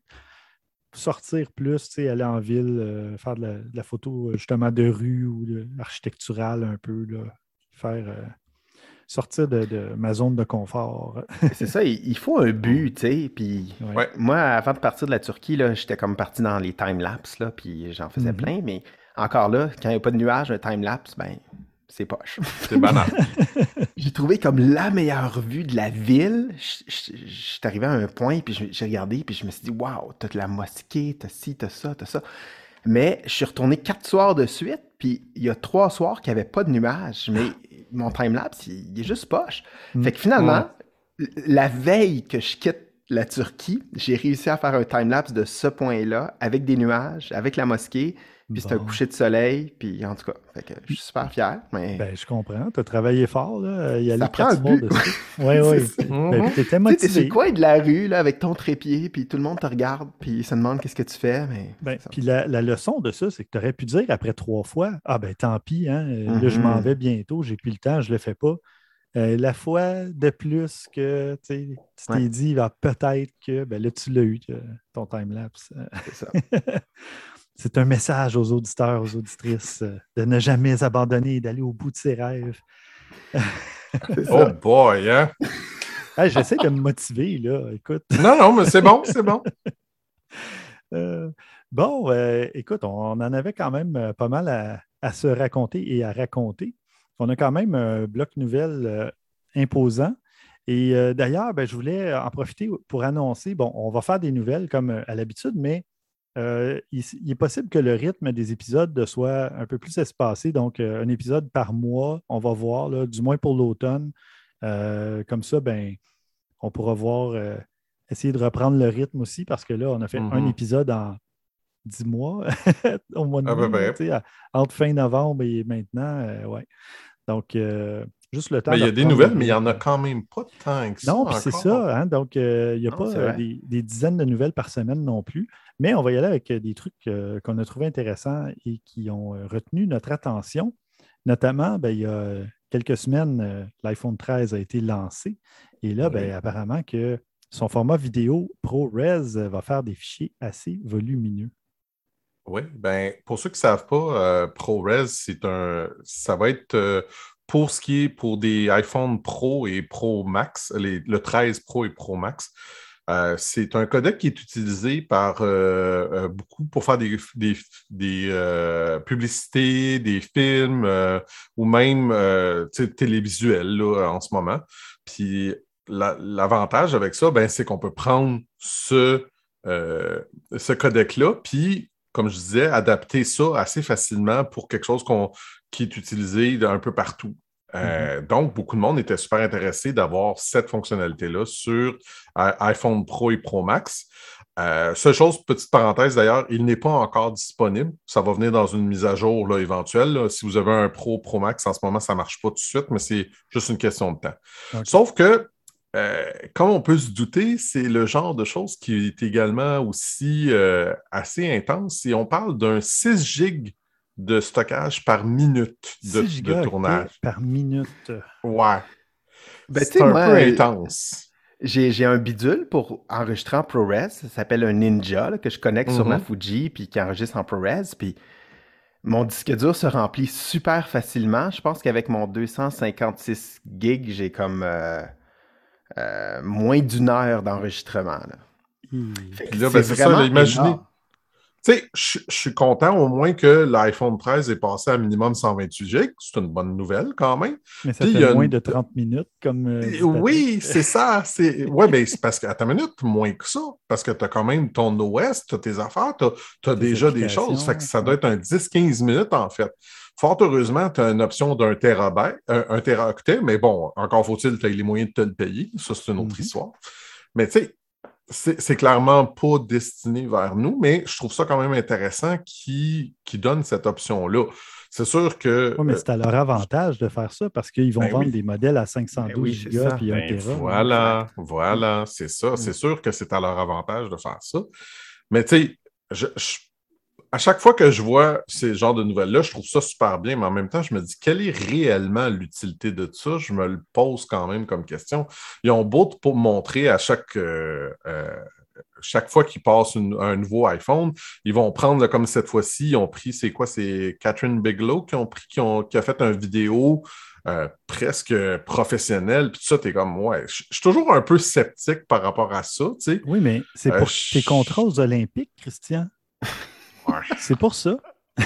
[SPEAKER 1] sortir plus, tu sais, aller en ville, faire de la photo justement de rue ou architecturale un peu, là, faire sortir de ma zone de confort.
[SPEAKER 2] C'est ça, il faut un
[SPEAKER 3] Hmm.
[SPEAKER 2] but, tu sais. Puis
[SPEAKER 1] Ouais.
[SPEAKER 3] Ouais.
[SPEAKER 2] moi, avant de partir de la Turquie, là, j'étais comme parti dans les time-lapse, là, puis j'en faisais
[SPEAKER 1] Mhm.
[SPEAKER 2] plein. Mais encore là, quand il n'y a pas de nuages, un time-lapse, ben, c'est poche.
[SPEAKER 3] C'est banal.
[SPEAKER 2] J'ai trouvé comme la meilleure vue de la ville. Je suis arrivé à un point, puis j'ai regardé, puis je me suis dit, waouh, t'as de la mosquée, t'as ci, t'as ça, t'as ça. Mais je suis retourné 4 soirs de suite, puis il y a 3 soirs qu'il n'y avait pas de nuages. Mais mon timelapse, il est juste poche. Fait que
[SPEAKER 3] Hmm.
[SPEAKER 2] finalement, la veille que je quitte la Turquie, j'ai réussi à faire un timelapse de ce point-là, avec des nuages, avec la mosquée, puis c'est un
[SPEAKER 1] Bon.
[SPEAKER 2] coucher de soleil, puis en tout cas, fait que je suis super fier, mais
[SPEAKER 1] Je comprends. Tu as travaillé fort, là, y aller
[SPEAKER 2] ça prend un
[SPEAKER 1] 4 soirs
[SPEAKER 2] but.
[SPEAKER 1] de suite. Oui,
[SPEAKER 2] C'est
[SPEAKER 1] oui.
[SPEAKER 2] ça.
[SPEAKER 1] Puis
[SPEAKER 3] Mhm.
[SPEAKER 1] tu étais
[SPEAKER 2] Tu sais, t'es sur le
[SPEAKER 1] motivé.
[SPEAKER 2] coin de la rue, là, avec ton trépied, puis tout le monde te regarde, puis se demande qu'est-ce que tu fais, mais c'est ça.
[SPEAKER 1] Puis la leçon de ça, c'est que tu aurais pu dire après 3 fois, ah ben tant pis, hein, là je m'en
[SPEAKER 2] Mhm.
[SPEAKER 1] vais bientôt, j'ai plus le temps, je le fais pas. La fois de plus que tu sais, tu
[SPEAKER 2] Ouais,
[SPEAKER 1] t'es dit, peut-être que, ben là tu l'as eu, ton time-lapse.
[SPEAKER 2] c'est ça.
[SPEAKER 1] C'est un message aux auditeurs, aux auditrices, de ne jamais abandonner et d'aller au bout de ses rêves.
[SPEAKER 2] C'est
[SPEAKER 3] Oh
[SPEAKER 2] ça.
[SPEAKER 3] boy, hein?
[SPEAKER 1] Hey, j'essaie de me motiver, là, écoute.
[SPEAKER 3] Non, non, mais c'est bon, c'est bon.
[SPEAKER 1] Euh, bon, écoute, on en avait quand même pas mal à se raconter et à raconter. On a quand même un bloc nouvelle imposant. Et d'ailleurs, je voulais en profiter pour annoncer, bon, on va faire des nouvelles comme à l'habitude, mais il est possible que le rythme des épisodes soit un peu plus espacé. Donc, un épisode par mois, on va voir, là, du moins pour l'automne. Comme ça, on pourra voir, essayer de reprendre le rythme aussi, parce que là, on a fait un
[SPEAKER 3] Mhm.
[SPEAKER 1] épisode en 10 mois au mois de
[SPEAKER 3] À peu
[SPEAKER 1] mai, là,
[SPEAKER 3] près.
[SPEAKER 1] tu sais, entre fin novembre et maintenant. Ouais. Donc, juste le temps
[SPEAKER 3] Mais il
[SPEAKER 1] de
[SPEAKER 3] y a des
[SPEAKER 1] reprendre
[SPEAKER 3] nouvelles,
[SPEAKER 1] les
[SPEAKER 3] mais il n'y en a
[SPEAKER 1] nouvelles.
[SPEAKER 3] quand même pas tant que ça
[SPEAKER 1] Non, puis c'est
[SPEAKER 3] encore.
[SPEAKER 1] ça, hein, donc il n'y a
[SPEAKER 2] Non,
[SPEAKER 1] pas
[SPEAKER 2] c'est vrai.
[SPEAKER 1] des dizaines de nouvelles par semaine non plus, mais on va y aller avec des trucs qu'on a trouvés intéressants et qui ont retenu notre attention. Notamment, ben, il y a quelques semaines, l'iPhone 13 a été lancé et là, ben,
[SPEAKER 3] Oui.
[SPEAKER 1] apparemment que son format vidéo ProRes va faire des fichiers assez volumineux.
[SPEAKER 3] Oui, ben pour ceux qui ne savent pas, ProRes, ça va être pour ce qui est pour des iPhone Pro et Pro Max, le 13 Pro et Pro Max. C'est un codec qui est utilisé par beaucoup pour faire des publicités, des films ou même télévisuels là, en ce moment. Puis l'avantage avec ça, ben, c'est qu'on peut prendre ce codec-là, puis comme je disais, adapter ça assez facilement pour quelque chose qui est utilisé un peu partout. Donc, beaucoup de monde était super intéressé d'avoir cette fonctionnalité-là sur iPhone Pro et Pro Max. Seule chose, petite parenthèse d'ailleurs, il n'est pas encore disponible. Ça va venir dans une mise à jour là, éventuelle. Là. Si vous avez un Pro Max, en ce moment, ça ne marche pas tout de suite, mais c'est juste une question de temps.
[SPEAKER 1] OK.
[SPEAKER 3] Sauf que comme on peut se douter, c'est le genre de choses qui est également aussi assez intense. Et on parle d'un 6 gigs de stockage par minute
[SPEAKER 1] 6
[SPEAKER 3] de
[SPEAKER 1] gigaoctets
[SPEAKER 3] tournage.
[SPEAKER 1] par minute.
[SPEAKER 3] Ouais.
[SPEAKER 2] Ben, tu
[SPEAKER 3] C'est
[SPEAKER 2] sais,
[SPEAKER 3] un
[SPEAKER 2] moi,
[SPEAKER 3] peu intense.
[SPEAKER 2] j'ai un bidule pour enregistrer en ProRes. Ça s'appelle un Ninja là, que je connecte sur ma
[SPEAKER 3] Mhm.
[SPEAKER 2] Fuji puis qui enregistre en ProRes. Puis mon disque dur se remplit super facilement. Je pense qu'avec mon 256 gigs, j'ai comme moins d'une heure d'enregistrement. Là. Fait
[SPEAKER 3] Puis
[SPEAKER 2] que
[SPEAKER 3] là,
[SPEAKER 2] c'est
[SPEAKER 3] ben, c'est ça, là,
[SPEAKER 2] vraiment
[SPEAKER 3] imaginez.
[SPEAKER 2] énorme.
[SPEAKER 3] Tu sais, je suis content au moins que l'iPhone 13 est passé à minimum 128 gigs. C'est une bonne nouvelle quand même.
[SPEAKER 1] Mais ça
[SPEAKER 3] Puis il
[SPEAKER 1] fait
[SPEAKER 3] y a
[SPEAKER 1] moins
[SPEAKER 3] une.
[SPEAKER 1] de 30 minutes, comme dit Patrick.
[SPEAKER 3] Oui, c'est ça. Ouais, ben, c'est parce qu'à ta minute, moins que ça. Parce que tu as quand même ton OS, tu as tes affaires, tu as
[SPEAKER 1] Tes
[SPEAKER 3] déjà des choses. Fait que
[SPEAKER 1] applications.
[SPEAKER 3] ça doit
[SPEAKER 1] Ouais.
[SPEAKER 3] être un 10-15 minutes, en fait. Fort heureusement, tu as une option d'un térabyte, un téraoctet, mais bon, encore faut-il que tu aies les moyens de te le payer. Ça, c'est une autre
[SPEAKER 1] Mhm.
[SPEAKER 3] histoire. Mais tu sais, c'est clairement pas destiné vers nous, mais je trouve ça quand même intéressant qui donne cette option-là. C'est sûr que,
[SPEAKER 1] Oui, mais c'est à leur avantage de faire ça parce qu'ils vont
[SPEAKER 3] ben
[SPEAKER 1] vendre
[SPEAKER 3] oui.
[SPEAKER 1] des modèles à
[SPEAKER 2] Ben
[SPEAKER 1] 512
[SPEAKER 2] oui, c'est
[SPEAKER 1] gigas
[SPEAKER 2] ça.
[SPEAKER 1] puis 1
[SPEAKER 3] Ben
[SPEAKER 1] Tera. Hein.
[SPEAKER 3] voilà,
[SPEAKER 2] Exact.
[SPEAKER 3] voilà, c'est ça.
[SPEAKER 1] Mm.
[SPEAKER 3] C'est sûr que c'est à leur avantage de faire ça. Mais tu sais, à chaque fois que je vois ces genres de nouvelles-là, je trouve ça super bien, mais en même temps, je me dis, quelle est réellement l'utilité de ça? Je me le pose quand même comme question. Ils ont beau pour montrer à chaque fois qu'ils passent un nouveau iPhone, ils vont prendre, là, comme cette fois-ci, ils ont pris, c'est quoi? C'est Catherine Bigelow qui a fait une vidéo presque professionnelle. Puis tout ça, t'es comme, ouais, je suis toujours un peu sceptique par rapport à ça, tu sais.
[SPEAKER 1] Oui, mais c'est pour tes contrats
[SPEAKER 3] Je-
[SPEAKER 1] aux Olympiques, Christian.
[SPEAKER 3] ouais.
[SPEAKER 1] C'est pour ça.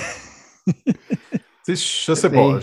[SPEAKER 3] Tu sais, je sais pas.
[SPEAKER 2] Mais,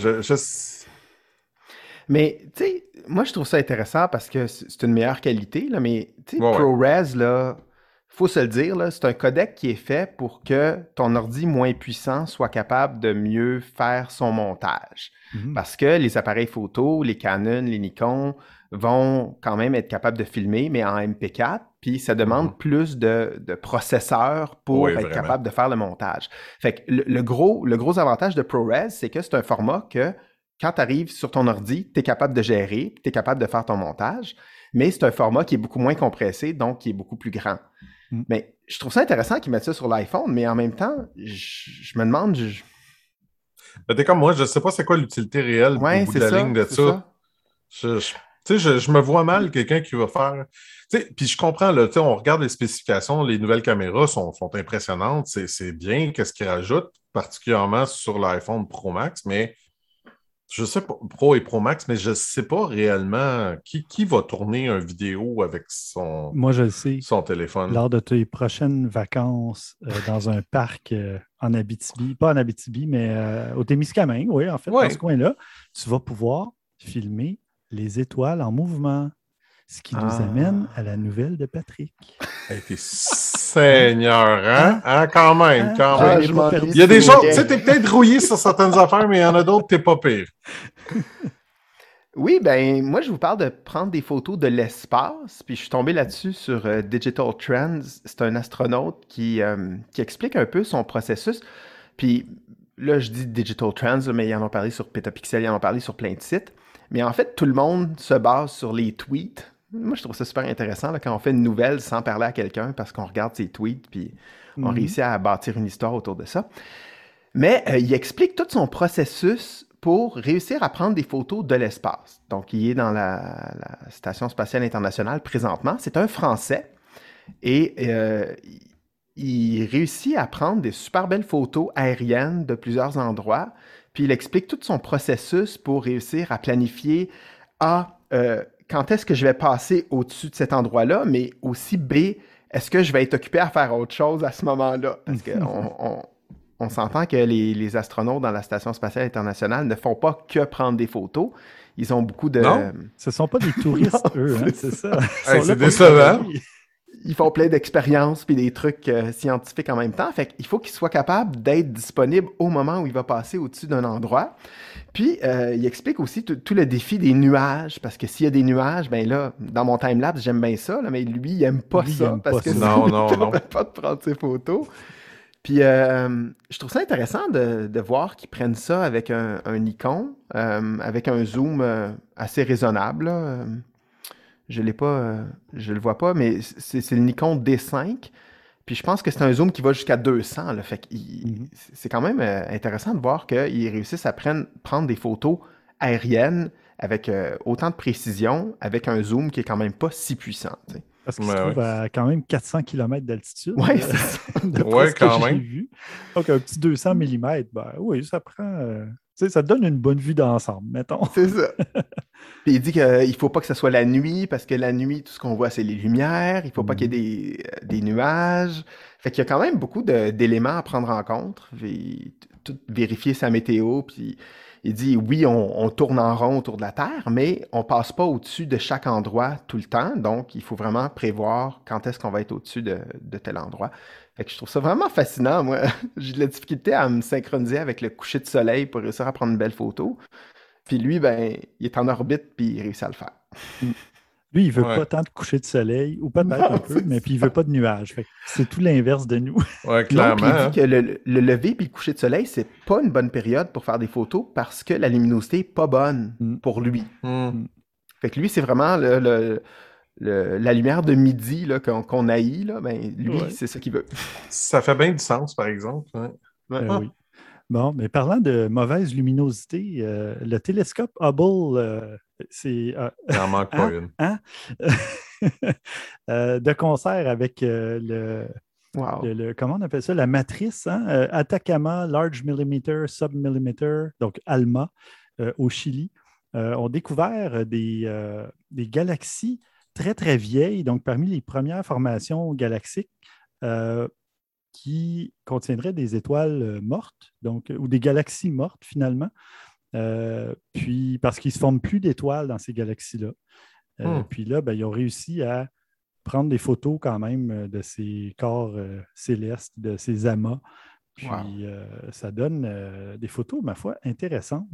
[SPEAKER 2] tu sais, moi, je trouve ça intéressant parce que c'est une meilleure qualité, là, mais, tu sais,
[SPEAKER 3] Ouais, ouais.
[SPEAKER 2] ProRes, là, faut se le dire, là, c'est un codec qui est fait pour que ton ordi moins puissant soit capable de mieux faire son montage.
[SPEAKER 1] Mhm.
[SPEAKER 2] Parce que les appareils photo, les Canon, les Nikon vont quand même être capables de filmer, mais en MP4, puis ça demande
[SPEAKER 3] Mhm.
[SPEAKER 2] plus de processeurs
[SPEAKER 3] Oui,
[SPEAKER 2] pour être
[SPEAKER 3] vraiment.
[SPEAKER 2] capable de faire le montage. Fait que le gros avantage de ProRes, c'est que c'est un format que quand tu arrives sur ton ordi, tu es capable de gérer, tu es capable de faire ton montage, mais c'est un format qui est beaucoup moins compressé, donc qui est beaucoup plus grand.
[SPEAKER 1] Mm.
[SPEAKER 2] Mais je trouve ça intéressant qu'ils mettent ça sur l'iPhone, mais en même temps, je me demande...
[SPEAKER 3] Ben, t'es comme moi, je sais pas c'est quoi l'utilité réelle au
[SPEAKER 2] Ouais,
[SPEAKER 3] bout de
[SPEAKER 2] c'est
[SPEAKER 3] la ligne
[SPEAKER 2] ça,
[SPEAKER 3] de
[SPEAKER 2] c'est
[SPEAKER 3] ça.
[SPEAKER 2] ça.
[SPEAKER 3] Tu sais, je me vois mal quelqu'un qui va faire. Tu sais, puis je comprends, là, tu sais, on regarde les spécifications, les nouvelles caméras sont impressionnantes, c'est bien qu'est-ce qu'ils rajoutent, particulièrement sur l'iPhone Pro Max, mais je sais pas, Pro et Pro Max, mais je sais pas réellement qui va tourner une vidéo avec
[SPEAKER 1] Moi, je le sais.
[SPEAKER 3] son téléphone.
[SPEAKER 1] Lors de tes prochaines vacances dans un parc en Abitibi, pas en Abitibi, mais au Témiscamingue, oui, en fait, dans ce
[SPEAKER 3] Ouais.
[SPEAKER 1] coin-là, tu vas pouvoir filmer les étoiles en mouvement, ce qui nous amène à la nouvelle de Patrick.
[SPEAKER 3] Hey, t'es Seigneur, hein?
[SPEAKER 1] Hein?
[SPEAKER 3] Hein, quand même,
[SPEAKER 1] Hein?
[SPEAKER 3] quand
[SPEAKER 1] Je
[SPEAKER 3] même.
[SPEAKER 1] n'ai
[SPEAKER 2] je
[SPEAKER 1] pas
[SPEAKER 2] m'ennuie
[SPEAKER 1] perdu
[SPEAKER 3] Il y a
[SPEAKER 2] du
[SPEAKER 3] des choses, tu
[SPEAKER 2] bouquet.
[SPEAKER 3] sais, t'es peut-être rouillé sur certaines affaires, mais il y en a d'autres, t'es pas pire.
[SPEAKER 2] Oui, ben moi je vous parle de prendre des photos de l'espace, puis je suis tombé là-dessus sur Digital Trends. C'est un astronaute qui explique un peu son processus. Puis là, je dis Digital Trends, là, mais ils en ont parlé sur Petapixel, ils en ont parlé sur plein de sites. Mais en fait, tout le monde se base sur les tweets. Moi, je trouve ça super intéressant là, quand on fait une nouvelle sans parler à quelqu'un parce qu'on regarde ses tweets puis on
[SPEAKER 1] Mhm.
[SPEAKER 2] réussit à bâtir une histoire autour de ça. Mais il explique tout son processus pour réussir à prendre des photos de l'espace. Donc, il est dans la Station spatiale internationale présentement. C'est un Français et il réussit à prendre des super belles photos aériennes de plusieurs endroits. Puis il explique tout son processus pour réussir à planifier quand est-ce que je vais passer au-dessus de cet endroit-là, mais aussi B, est-ce que je vais être occupé à faire autre chose à ce moment-là? Parce qu'on s'entend que les astronautes dans la Station spatiale internationale ne font pas que prendre des photos. Ils ont beaucoup de...
[SPEAKER 3] Non?
[SPEAKER 1] Ce ne sont pas des touristes,
[SPEAKER 2] Non,
[SPEAKER 1] eux, hein,
[SPEAKER 2] c'est
[SPEAKER 1] c'est ça. Ils
[SPEAKER 3] Hey,
[SPEAKER 1] sont
[SPEAKER 3] c'est
[SPEAKER 1] là pour
[SPEAKER 3] décevant.
[SPEAKER 1] travailler.
[SPEAKER 2] Ils font plein d'expériences puis des trucs scientifiques en même temps. Fait qu'il faut qu'il soit capable d'être disponible au moment où il va passer au-dessus d'un endroit. Puis, il explique aussi tout le défi des nuages, parce que s'il y a des nuages, ben là, dans mon timelapse, j'aime bien ça, là, mais lui, il aime pas
[SPEAKER 1] Lui, il
[SPEAKER 2] ça,
[SPEAKER 1] aime
[SPEAKER 2] parce
[SPEAKER 1] pas
[SPEAKER 2] que
[SPEAKER 1] ça.
[SPEAKER 2] sinon,
[SPEAKER 3] Non, non,
[SPEAKER 2] il ne
[SPEAKER 3] non.
[SPEAKER 2] pas de prendre ses photos. Puis, je trouve ça intéressant de voir qu'ils prennent ça avec un Nikon, avec un zoom assez raisonnable, là. Je l'ai pas, je le vois pas, mais c'est le Nikon D5. Puis je pense que c'est un zoom qui va jusqu'à 200. Là, fait
[SPEAKER 1] Mhm.
[SPEAKER 2] c'est quand même intéressant de voir qu'ils réussissent à prendre des photos aériennes avec autant de précision, avec un zoom qui est quand même pas si puissant. Tu sais.
[SPEAKER 1] Parce qu'il se
[SPEAKER 3] Ouais, ouais.
[SPEAKER 1] trouve à quand même 400 km d'altitude,
[SPEAKER 2] Ouais, c'est ça.
[SPEAKER 1] d'après
[SPEAKER 3] Ouais,
[SPEAKER 1] ce que
[SPEAKER 3] quand
[SPEAKER 1] j'ai
[SPEAKER 3] même.
[SPEAKER 1] vu. Donc, un petit 200 mm, ben oui, ça prend. Tu sais, ça te donne une bonne vue d'ensemble, mettons.
[SPEAKER 2] C'est ça. Puis il dit qu'il faut pas que ce soit la nuit, parce que la nuit, tout ce qu'on voit, c'est les lumières. Il faut pas qu'il y
[SPEAKER 1] Mhm.
[SPEAKER 2] ait des nuages. Fait qu'il y a quand même beaucoup d'éléments à prendre en compte. Puis tout vérifier sa météo. Puis il dit, oui, on tourne en rond autour de la Terre, mais on passe pas au-dessus de chaque endroit tout le temps. Donc, il faut vraiment prévoir quand est-ce qu'on va être au-dessus de tel endroit. Fait que je trouve ça vraiment fascinant. Moi, j'ai de la difficulté à me synchroniser avec le coucher de soleil pour réussir à prendre une belle photo. Puis lui, ben, il est en orbite, puis il réussit à le faire.
[SPEAKER 1] Mm. Lui, il veut
[SPEAKER 3] Ouais.
[SPEAKER 1] pas tant de coucher de soleil, ou peut-être un
[SPEAKER 2] Non,
[SPEAKER 1] peu,
[SPEAKER 2] c'est
[SPEAKER 1] mais puis il
[SPEAKER 2] ça.
[SPEAKER 1] veut pas de nuages. Fait que c'est tout l'inverse de nous.
[SPEAKER 3] Ouais,
[SPEAKER 2] Non,
[SPEAKER 3] clairement.
[SPEAKER 2] puis il dit
[SPEAKER 3] Hein.
[SPEAKER 2] que le lever puis le coucher de soleil, c'est pas une bonne période pour faire des photos parce que la luminosité est pas bonne
[SPEAKER 1] Mm.
[SPEAKER 2] pour lui.
[SPEAKER 3] Hmm.
[SPEAKER 1] Mm.
[SPEAKER 2] Fait que lui, c'est vraiment la lumière de midi là, qu'on haït. Là, ben, lui,
[SPEAKER 1] Ouais.
[SPEAKER 2] c'est ça qu'il veut.
[SPEAKER 3] Ça fait bien du sens, par exemple. Ouais.
[SPEAKER 2] Ouais.
[SPEAKER 3] Ah.
[SPEAKER 1] Oui. Bon, mais parlant de mauvaise luminosité, le télescope Hubble, c'est
[SPEAKER 3] Il n'en manque pas
[SPEAKER 1] hein?
[SPEAKER 3] une.
[SPEAKER 1] Hein? De concert avec
[SPEAKER 2] Wow.
[SPEAKER 1] comment on appelle ça? La matrice, hein? Atacama Large Millimeter Submillimeter, donc ALMA, au Chili, ont découvert des galaxies très, très vieilles, donc parmi les premières formations galaxiques. euh, qui contiendraient des étoiles mortes, donc, ou des galaxies mortes finalement. Puis parce qu'il ne se forme plus d'étoiles dans ces galaxies-là.
[SPEAKER 3] Hmm.
[SPEAKER 1] Puis là, ben, ils ont réussi à prendre des photos quand même de ces corps célestes, de ces amas.
[SPEAKER 2] Wow.
[SPEAKER 1] Puis ça donne des photos, ma foi, intéressantes.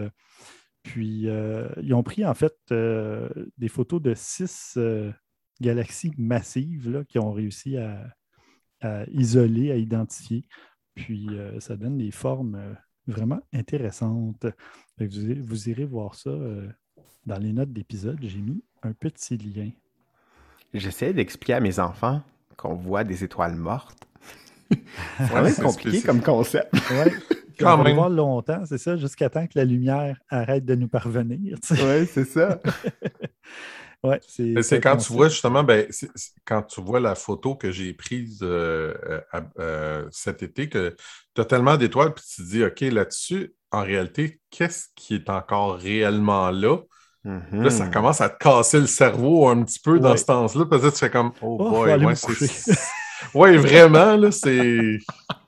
[SPEAKER 1] Puis ils ont pris en fait des photos de 6 galaxies massives là, qui ont réussi à isoler, à identifier. Puis ça donne des formes vraiment intéressantes. Fait que vous irez voir ça dans les notes d'épisode. J'ai mis un petit lien.
[SPEAKER 2] J'essaie d'expliquer à mes enfants qu'on voit des étoiles mortes. C'est quand
[SPEAKER 3] Ouais,
[SPEAKER 2] même
[SPEAKER 3] c'est
[SPEAKER 2] compliqué
[SPEAKER 3] spécifique.
[SPEAKER 2] comme concept.
[SPEAKER 1] Ouais. Puis on
[SPEAKER 3] Quand
[SPEAKER 1] va les
[SPEAKER 3] même.
[SPEAKER 1] voir longtemps, c'est ça, jusqu'à temps que la lumière arrête de nous parvenir. Tu sais.
[SPEAKER 2] Ouais, c'est ça.
[SPEAKER 1] Ouais,
[SPEAKER 3] Mais
[SPEAKER 1] c'est
[SPEAKER 3] c'est
[SPEAKER 1] un
[SPEAKER 3] quand tu vois
[SPEAKER 1] concept.
[SPEAKER 3] justement, ben, quand tu vois la photo que j'ai prise cet été, que tu as tellement d'étoiles, puis tu te dis, OK, là-dessus, en réalité, qu'est-ce qui est encore réellement là? Là, ça
[SPEAKER 2] Mhm.
[SPEAKER 3] commence à te casser le cerveau un petit peu dans ce
[SPEAKER 1] Ouais.
[SPEAKER 3] temps-là, parce que tu fais comme, oh
[SPEAKER 1] Oh, il faut
[SPEAKER 3] boy,
[SPEAKER 1] aller
[SPEAKER 3] ouais,
[SPEAKER 1] me coucher.
[SPEAKER 3] Ouais, vraiment, là, c'est.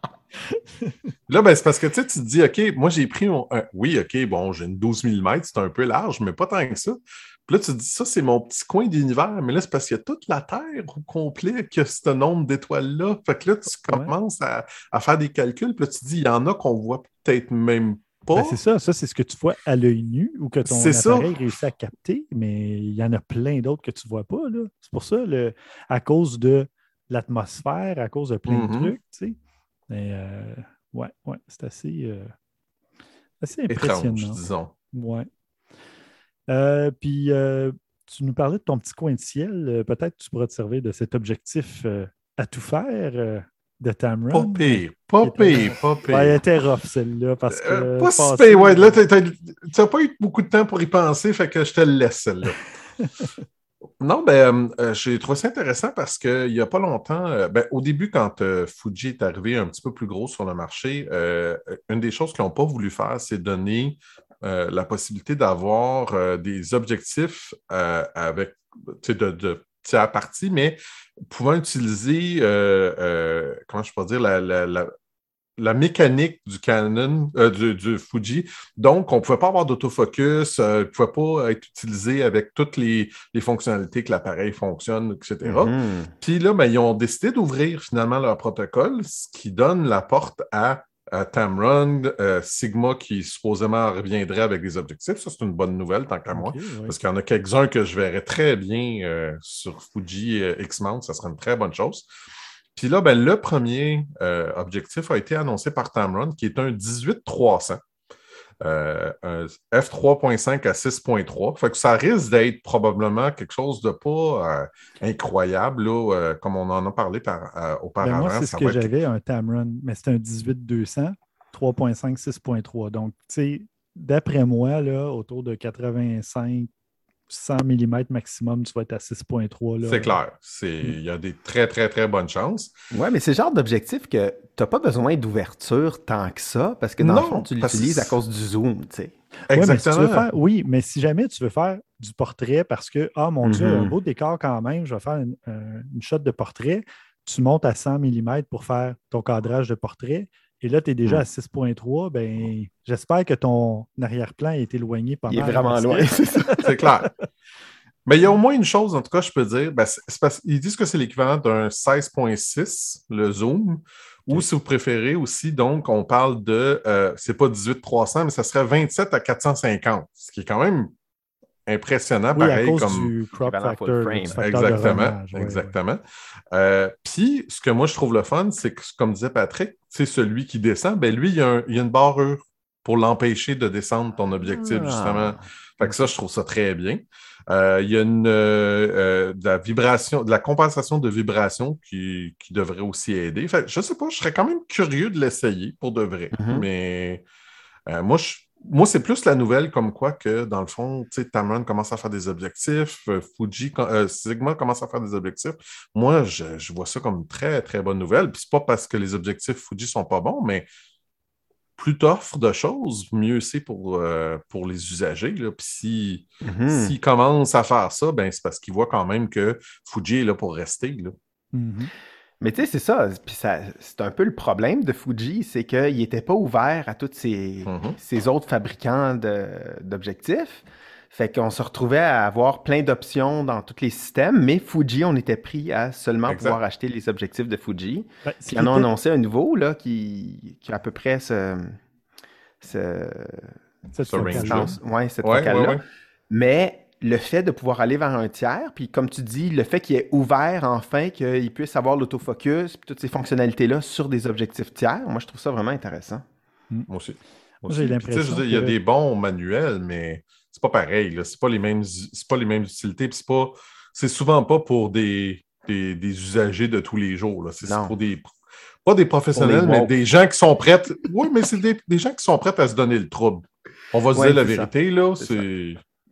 [SPEAKER 3] Là, ben, c'est parce que tu sais, tu te dis, OK, moi j'ai pris oui, OK, bon, j'ai une 12 mm, c'est un peu large, mais pas tant que ça. Puis là, tu te dis, ça, c'est mon petit coin d'univers, mais là, c'est parce qu'il y a toute la Terre au complet qui a ce nombre d'étoiles-là. Fait que là, tu
[SPEAKER 1] Ouais.
[SPEAKER 3] commences à faire des calculs, puis là, tu te dis, il y en a qu'on voit peut-être même
[SPEAKER 1] Ben,
[SPEAKER 3] pas.
[SPEAKER 1] c'est ça, c'est ce que tu vois à l'œil nu ou que ton
[SPEAKER 3] C'est ça.
[SPEAKER 1] appareil réussit à capter, mais il y en a plein d'autres que tu ne vois pas. Là. C'est pour ça, à cause de l'atmosphère, à cause de plein de
[SPEAKER 3] Mhm.
[SPEAKER 1] trucs, tu sais. Mais, Ouais, c'est assez
[SPEAKER 3] Étrange,
[SPEAKER 1] impressionnant.
[SPEAKER 3] disons.
[SPEAKER 1] Ouais. Puis, tu nous parlais de ton petit coin de ciel. Peut-être que tu pourras te servir de cet objectif à tout faire de
[SPEAKER 3] Pas
[SPEAKER 1] Tamron.
[SPEAKER 3] pire, pas pire, pas
[SPEAKER 1] Ouais, elle
[SPEAKER 3] pire.
[SPEAKER 1] était rough, celle-là, parce que
[SPEAKER 3] Pas si
[SPEAKER 1] passer...
[SPEAKER 3] pire, ouais. Là, t'as pas eu beaucoup de temps pour y penser, fait que je te le laisse, celle-là. Non, j'ai trouvé ça intéressant parce qu'il n'y a pas longtemps, au début, quand Fuji est arrivé un petit peu plus gros sur le marché, une des choses qu'ils n'ont pas voulu faire, c'est donner la possibilité d'avoir des objectifs avec tu sais, de tiers partie, mais pouvant utiliser, comment je peux dire, la mécanique du Canon, du Fuji. Donc, on ne pouvait pas avoir d'autofocus, ne pouvait pas être utilisé avec toutes les fonctionnalités que l'appareil fonctionne, etc. Puis là, ils ont décidé d'ouvrir finalement leur protocole, ce qui donne la porte à Tamron, Sigma qui supposément reviendrait avec des objectifs. Ça, c'est une bonne nouvelle, tant qu'à moi, parce qu'il y en a quelques-uns que je verrais très bien sur Fuji X-Mount. Ça serait une très bonne chose. Puis là, le premier objectif a été annoncé par Tamron, qui est un 18-300, un f3.5 à 6.3. Fait que ça risque d'être probablement quelque chose de pas incroyable, là, comme on en a parlé auparavant.
[SPEAKER 1] moi, c'est ce que j'avais, un Tamron, mais c'est un 18-200, 3.5, 6.3. Donc, tu sais, d'après moi, là, autour de 85 100 mm maximum, tu vas être à 6.3.
[SPEAKER 3] C'est clair. Il y a des très, très, très bonnes chances.
[SPEAKER 2] Ouais, mais c'est le genre d'objectif que tu n'as pas besoin d'ouverture tant que ça, parce que dans le fond, tu l'utilises à cause du zoom, tu sais.
[SPEAKER 3] Exactement.
[SPEAKER 1] Oui, mais si jamais tu veux faire du portrait parce que, mon Dieu, un beau décor quand même, je vais faire une shot de portrait, tu montes à 100 mm pour faire ton cadrage de portrait. Et là, tu es déjà à 6.3, j'espère que ton arrière-plan est éloigné pas mal.
[SPEAKER 2] Il est vraiment loin, c'est ça.
[SPEAKER 3] C'est clair. Mais il y a au moins une chose, en tout cas, je peux dire, ils disent que c'est l'équivalent d'un 16.6, le zoom, ou si vous préférez aussi, donc, on parle de, c'est pas 18-300, mais ça serait 27 à 450, ce qui est quand même impressionnant,
[SPEAKER 1] oui,
[SPEAKER 3] pareil,
[SPEAKER 1] à cause
[SPEAKER 3] comme...
[SPEAKER 1] du crop factor,
[SPEAKER 2] frame.
[SPEAKER 1] du facteur
[SPEAKER 3] Exactement,
[SPEAKER 1] de remage.
[SPEAKER 3] exactement. Puis, ce que moi, je trouve le fun, c'est que, comme disait Patrick, c'est celui qui descend, lui, il y a une barrure pour l'empêcher de descendre ton objectif, justement. Fait que ça, je trouve ça très bien. Il y a de la vibration, de la compensation de vibration qui devrait aussi aider. Fait que, je sais pas, je serais quand même curieux de l'essayer pour de vrai. Mais moi, c'est plus la nouvelle comme quoi que, dans le fond, Tamron commence à faire des objectifs, Sigma commence à faire des objectifs. Moi, je vois ça comme une très, très bonne nouvelle. Puis c'est pas parce que les objectifs Fuji sont pas bons, mais plus t'offres de choses, mieux c'est pour les usagers. Là. Puis s'ils commencent à faire ça, c'est parce qu'ils voient quand même que Fuji est là pour rester. Là.
[SPEAKER 2] Mais tu sais, c'est ça. Puis c'est un peu le problème de Fuji, c'est qu'il n'était pas ouvert à tous ces autres fabricants d'objectifs. Fait qu'on se retrouvait à avoir plein d'options dans tous les systèmes, mais Fuji, on était pris à seulement pouvoir acheter les objectifs de Fuji. Puis ils en ont annoncé un nouveau là, qui a à peu près cette focale-là. Ouais. Mais le fait de pouvoir aller vers un tiers, puis comme tu dis, le fait qu'il ait ouvert enfin, qu'il puisse avoir l'autofocus, puis toutes ces fonctionnalités-là sur des objectifs tiers, moi, je trouve ça vraiment intéressant.
[SPEAKER 3] Moi aussi.
[SPEAKER 1] J'ai l'impression
[SPEAKER 3] il y a des bons manuels, mais c'est pas pareil. Là. C'est pas les mêmes utilités, puis c'est souvent pas pour des usagers de tous les jours. Là. C'est pour pas des professionnels, mais des gens qui sont prêts. Oui, mais c'est des gens qui sont prêts à se donner le trouble. On va se dire la vérité, là. C'est...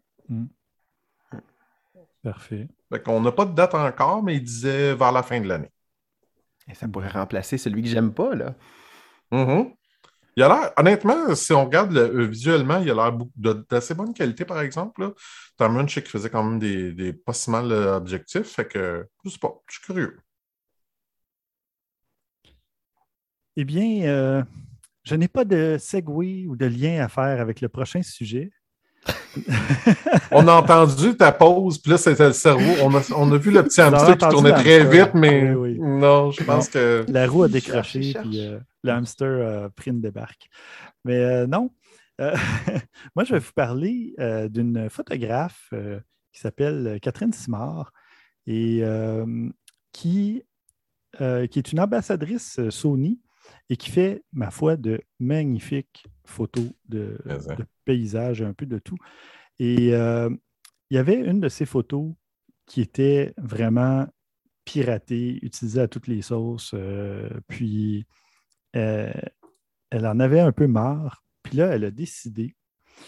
[SPEAKER 1] Parfait.
[SPEAKER 3] On n'a pas de date encore, mais il disait vers la fin de l'année.
[SPEAKER 2] Et ça pourrait remplacer celui que j'aime pas, là.
[SPEAKER 3] Il a l'air, honnêtement, si on regarde visuellement, il a l'air d'assez bonne qualité, par exemple. Tamron, je sais qu'il faisait quand même des pas si mal objectifs, fait que je sais pas, je suis curieux.
[SPEAKER 1] Eh bien, je n'ai pas de segue ou de lien à faire avec le prochain sujet.
[SPEAKER 3] On a entendu ta pause, puis là, c'était le cerveau. On a vu le petit hamster qui tournait très vite, mais non, je pense que...
[SPEAKER 1] La roue a décroché, puis le hamster a pris une débarque. Mais non. Moi, je vais vous parler d'une photographe qui s'appelle Catherine Simard et qui est une ambassadrice Sony et qui fait, ma foi, de magnifiques photos de paysages et un peu de tout. Et il y avait une de ces photos qui était vraiment piratée, utilisée à toutes les sauces. Puis, elle en avait un peu marre. Puis là, elle a décidé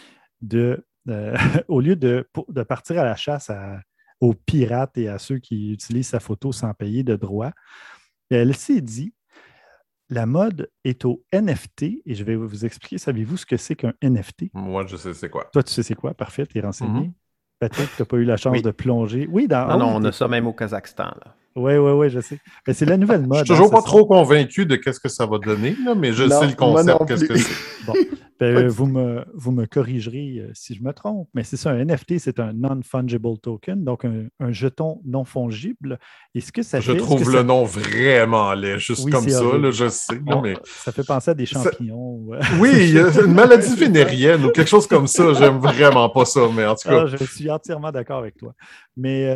[SPEAKER 1] au lieu de partir à la chasse aux pirates et à ceux qui utilisent sa photo sans payer de droits, elle s'est dit, la mode est au NFT et je vais vous expliquer, savez-vous ce que c'est qu'un NFT?
[SPEAKER 3] Moi, je sais c'est quoi.
[SPEAKER 1] Toi, tu sais c'est quoi? Parfait, tu es renseigné. Patrick, tu n'as pas eu la chance
[SPEAKER 2] Oui.
[SPEAKER 1] de plonger. Oui,
[SPEAKER 2] Non, on a ça même au Kazakhstan. Là.
[SPEAKER 1] Oui, je sais. Mais c'est la nouvelle mode.
[SPEAKER 3] Je suis toujours pas trop convaincu de qu'est-ce que ça va donner, là, mais je sais le concept, qu'est-ce que c'est.
[SPEAKER 1] Bon, vous me corrigerez si je me trompe, mais c'est ça, un NFT, c'est un non-fungible token, donc un jeton non fongible. Et ce que ça
[SPEAKER 3] je
[SPEAKER 1] fait...
[SPEAKER 3] trouve le nom vraiment laid, juste comme ça, là, je sais. Là, mais...
[SPEAKER 1] Ça fait penser à des champignons.
[SPEAKER 3] Oui, une maladie vénérienne ou quelque chose comme ça. J'aime vraiment pas ça, mais en tout cas...
[SPEAKER 1] je suis entièrement d'accord avec toi. Mais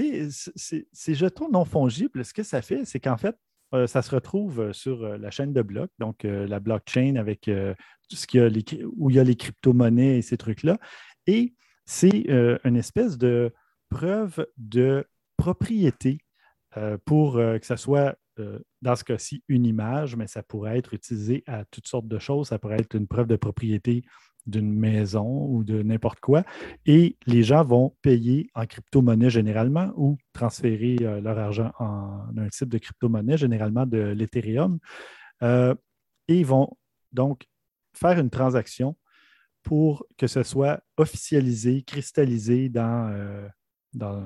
[SPEAKER 1] ces jetons non fongibles, ce que ça fait, c'est qu'en fait, ça se retrouve sur la chaîne de blocs, donc la blockchain avec tout ce qu'il y a où il y a les crypto-monnaies et ces trucs-là. Et c'est une espèce de preuve de propriété pour que ça soit, dans ce cas-ci, une image, mais ça pourrait être utilisé à toutes sortes de choses. Ça pourrait être une preuve de propriété d'une maison ou de n'importe quoi. Et les gens vont payer en crypto-monnaie généralement ou transférer leur argent en un type de crypto-monnaie, généralement de l'Ethereum. Et ils vont donc faire une transaction pour que ce soit officialisé, cristallisé dans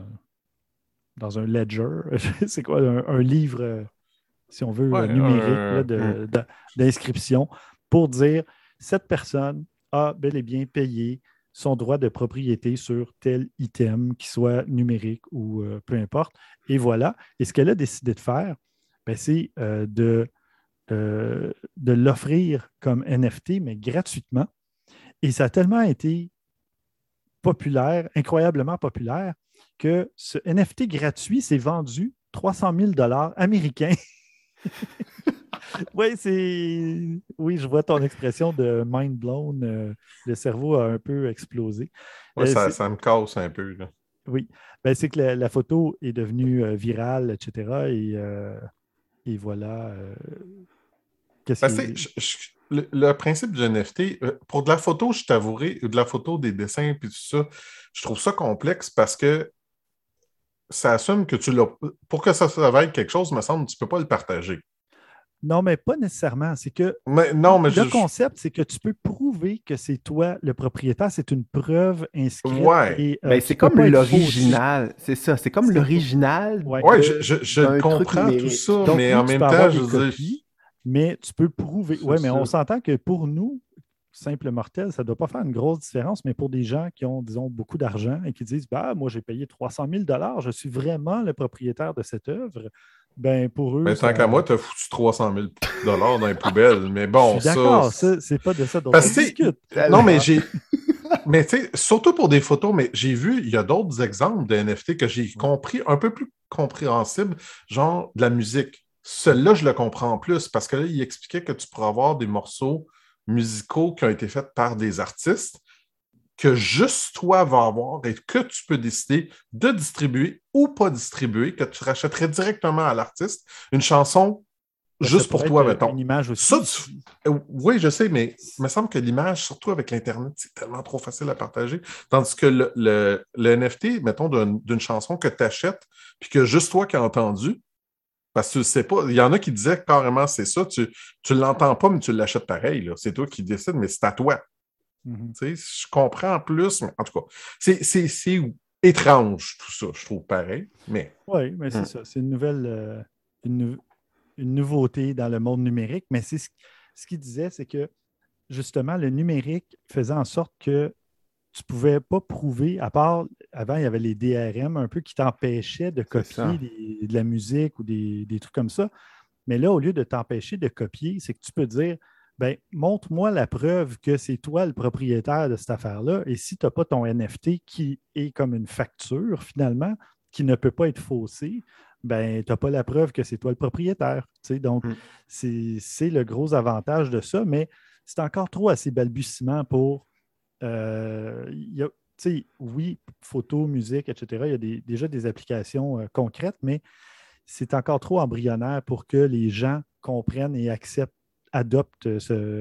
[SPEAKER 1] un ledger. C'est quoi? Un livre, si on veut, numérique d'inscription pour dire cette personne a bel et bien payé son droit de propriété sur tel item, qu'il soit numérique ou peu importe. Et voilà. Et ce qu'elle a décidé de faire, c'est de l'offrir comme NFT, mais gratuitement. Et ça a tellement été populaire, incroyablement populaire, que ce NFT gratuit s'est vendu 300 000 $ américains. Oui, je vois ton expression de mind blown. Le cerveau a un peu explosé.
[SPEAKER 3] Oui, ça me casse un peu. Là.
[SPEAKER 1] Oui, c'est que la photo est devenue virale, etc. Et voilà.
[SPEAKER 3] Le principe du NFT, pour de la photo, je t'avouerai, de la photo, des dessins et tout ça, je trouve ça complexe parce que ça assume que tu l'as. Pour que ça va être quelque chose, il me semble, tu ne peux pas le partager.
[SPEAKER 1] Non, mais pas nécessairement. C'est que
[SPEAKER 3] le
[SPEAKER 1] concept, c'est que tu peux prouver que c'est toi le propriétaire. C'est une preuve inscrite.
[SPEAKER 3] Ouais.
[SPEAKER 2] Mais c'est comme l'original. C'est ça. C'est comme l'original.
[SPEAKER 3] Oui, je comprends tout ça, donc, mais en même temps, je veux dire.
[SPEAKER 1] Mais tu peux prouver. Oui, mais on s'entend que pour nous, simples mortels, ça ne doit pas faire une grosse différence, mais pour des gens qui ont, disons, beaucoup d'argent et qui disent moi, j'ai payé 300 000 $, je suis vraiment le propriétaire de cette œuvre. Ben, pour eux.
[SPEAKER 3] Mais tant qu'à moi, tu as foutu 300 000 $ dans les poubelles. Mais bon,
[SPEAKER 1] d'accord, c'est pas de ça dont on discute.
[SPEAKER 3] Non, mais mais tu sais, surtout pour des photos, mais j'ai vu, il y a d'autres exemples de NFT que j'ai compris un peu plus compréhensibles, genre de la musique. Celui-là, je le comprends plus parce que là, il expliquait que tu pourrais avoir des morceaux musicaux qui ont été faits par des artistes que juste toi vas avoir et que tu peux décider de distribuer ou pas distribuer, que tu rachèterais directement à l'artiste une chanson juste pour toi, mettons.
[SPEAKER 1] Une image aussi.
[SPEAKER 3] Oui, je sais, mais il me semble que l'image, surtout avec l'Internet, c'est tellement trop facile à partager. Tandis que le NFT, mettons, d'une chanson que tu achètes puis que juste toi qui as entendu, parce que tu ne sais pas, il y en a qui disaient carrément c'est ça, tu ne l'entends pas, mais tu l'achètes pareil. Là. C'est toi qui décides, mais c'est à toi. Je comprends plus, mais en tout cas, c'est étrange tout ça, je trouve pareil. Mais...
[SPEAKER 1] Oui, mais c'est ça. C'est une nouvelle, une nouveauté dans le monde numérique. Mais c'est ce qu'il disait, c'est que justement, le numérique faisait en sorte que tu ne pouvais pas prouver, à part, avant, il y avait les DRM un peu qui t'empêchaient de copier de la musique ou des trucs comme ça. Mais là, au lieu de t'empêcher de copier, c'est que tu peux dire, montre-moi la preuve que c'est toi le propriétaire de cette affaire-là. Et si tu n'as pas ton NFT qui est comme une facture, finalement, qui ne peut pas être faussée, ben, tu n'as pas la preuve que c'est toi le propriétaire. Tu sais. Donc, c'est le gros avantage de ça, mais c'est encore trop assez balbutiement pour. Tu sais, oui, photo, musique, etc. Il y a déjà des applications concrètes, mais c'est encore trop embryonnaire pour que les gens comprennent et acceptent, adoptent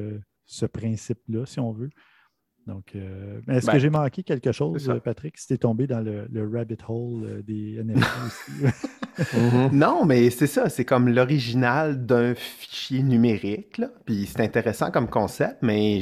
[SPEAKER 1] ce principe-là, si on veut. Donc, est-ce que j'ai manqué quelque chose, Patrick, si tu es tombé dans le rabbit hole des NFT aussi?
[SPEAKER 2] Non, mais c'est ça, c'est comme l'original d'un fichier numérique, là. Puis c'est intéressant comme concept, mais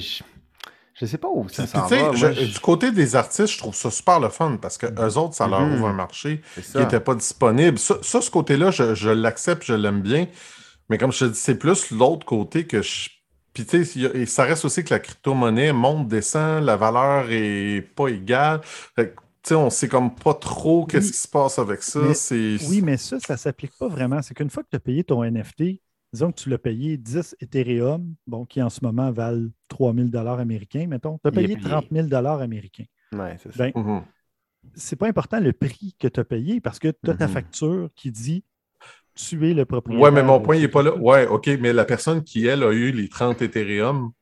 [SPEAKER 2] je sais pas où ça s'en va.
[SPEAKER 3] Du côté des artistes, je trouve ça super le fun parce que eux autres, ça leur ouvre un marché qui n'était pas disponible. Ça, ce côté-là, je l'accepte, je l'aime bien. Mais comme je te dis, c'est plus l'autre côté que je. Puis tu sais, ça reste aussi que la crypto-monnaie monte, descend, la valeur est pas égale. Fait que, tu sais, on sait comme pas trop qu'est-ce qui se passe avec ça.
[SPEAKER 1] Oui, mais ça ne s'applique pas vraiment. C'est qu'une fois que tu as payé ton NFT, disons que tu l'as payé 10 Ethereum, bon, qui en ce moment valent 3 000 américains, mettons. Tu as payé 30 000 américains.
[SPEAKER 2] Oui, c'est ça.
[SPEAKER 1] Ben, c'est pas important le prix que tu as payé parce que tu as ta facture qui dit tu es le propriétaire.
[SPEAKER 3] Ouais, mais mon point, il n'est pas là. Ouais, OK, mais la personne qui, elle, a eu les 30 Ethereum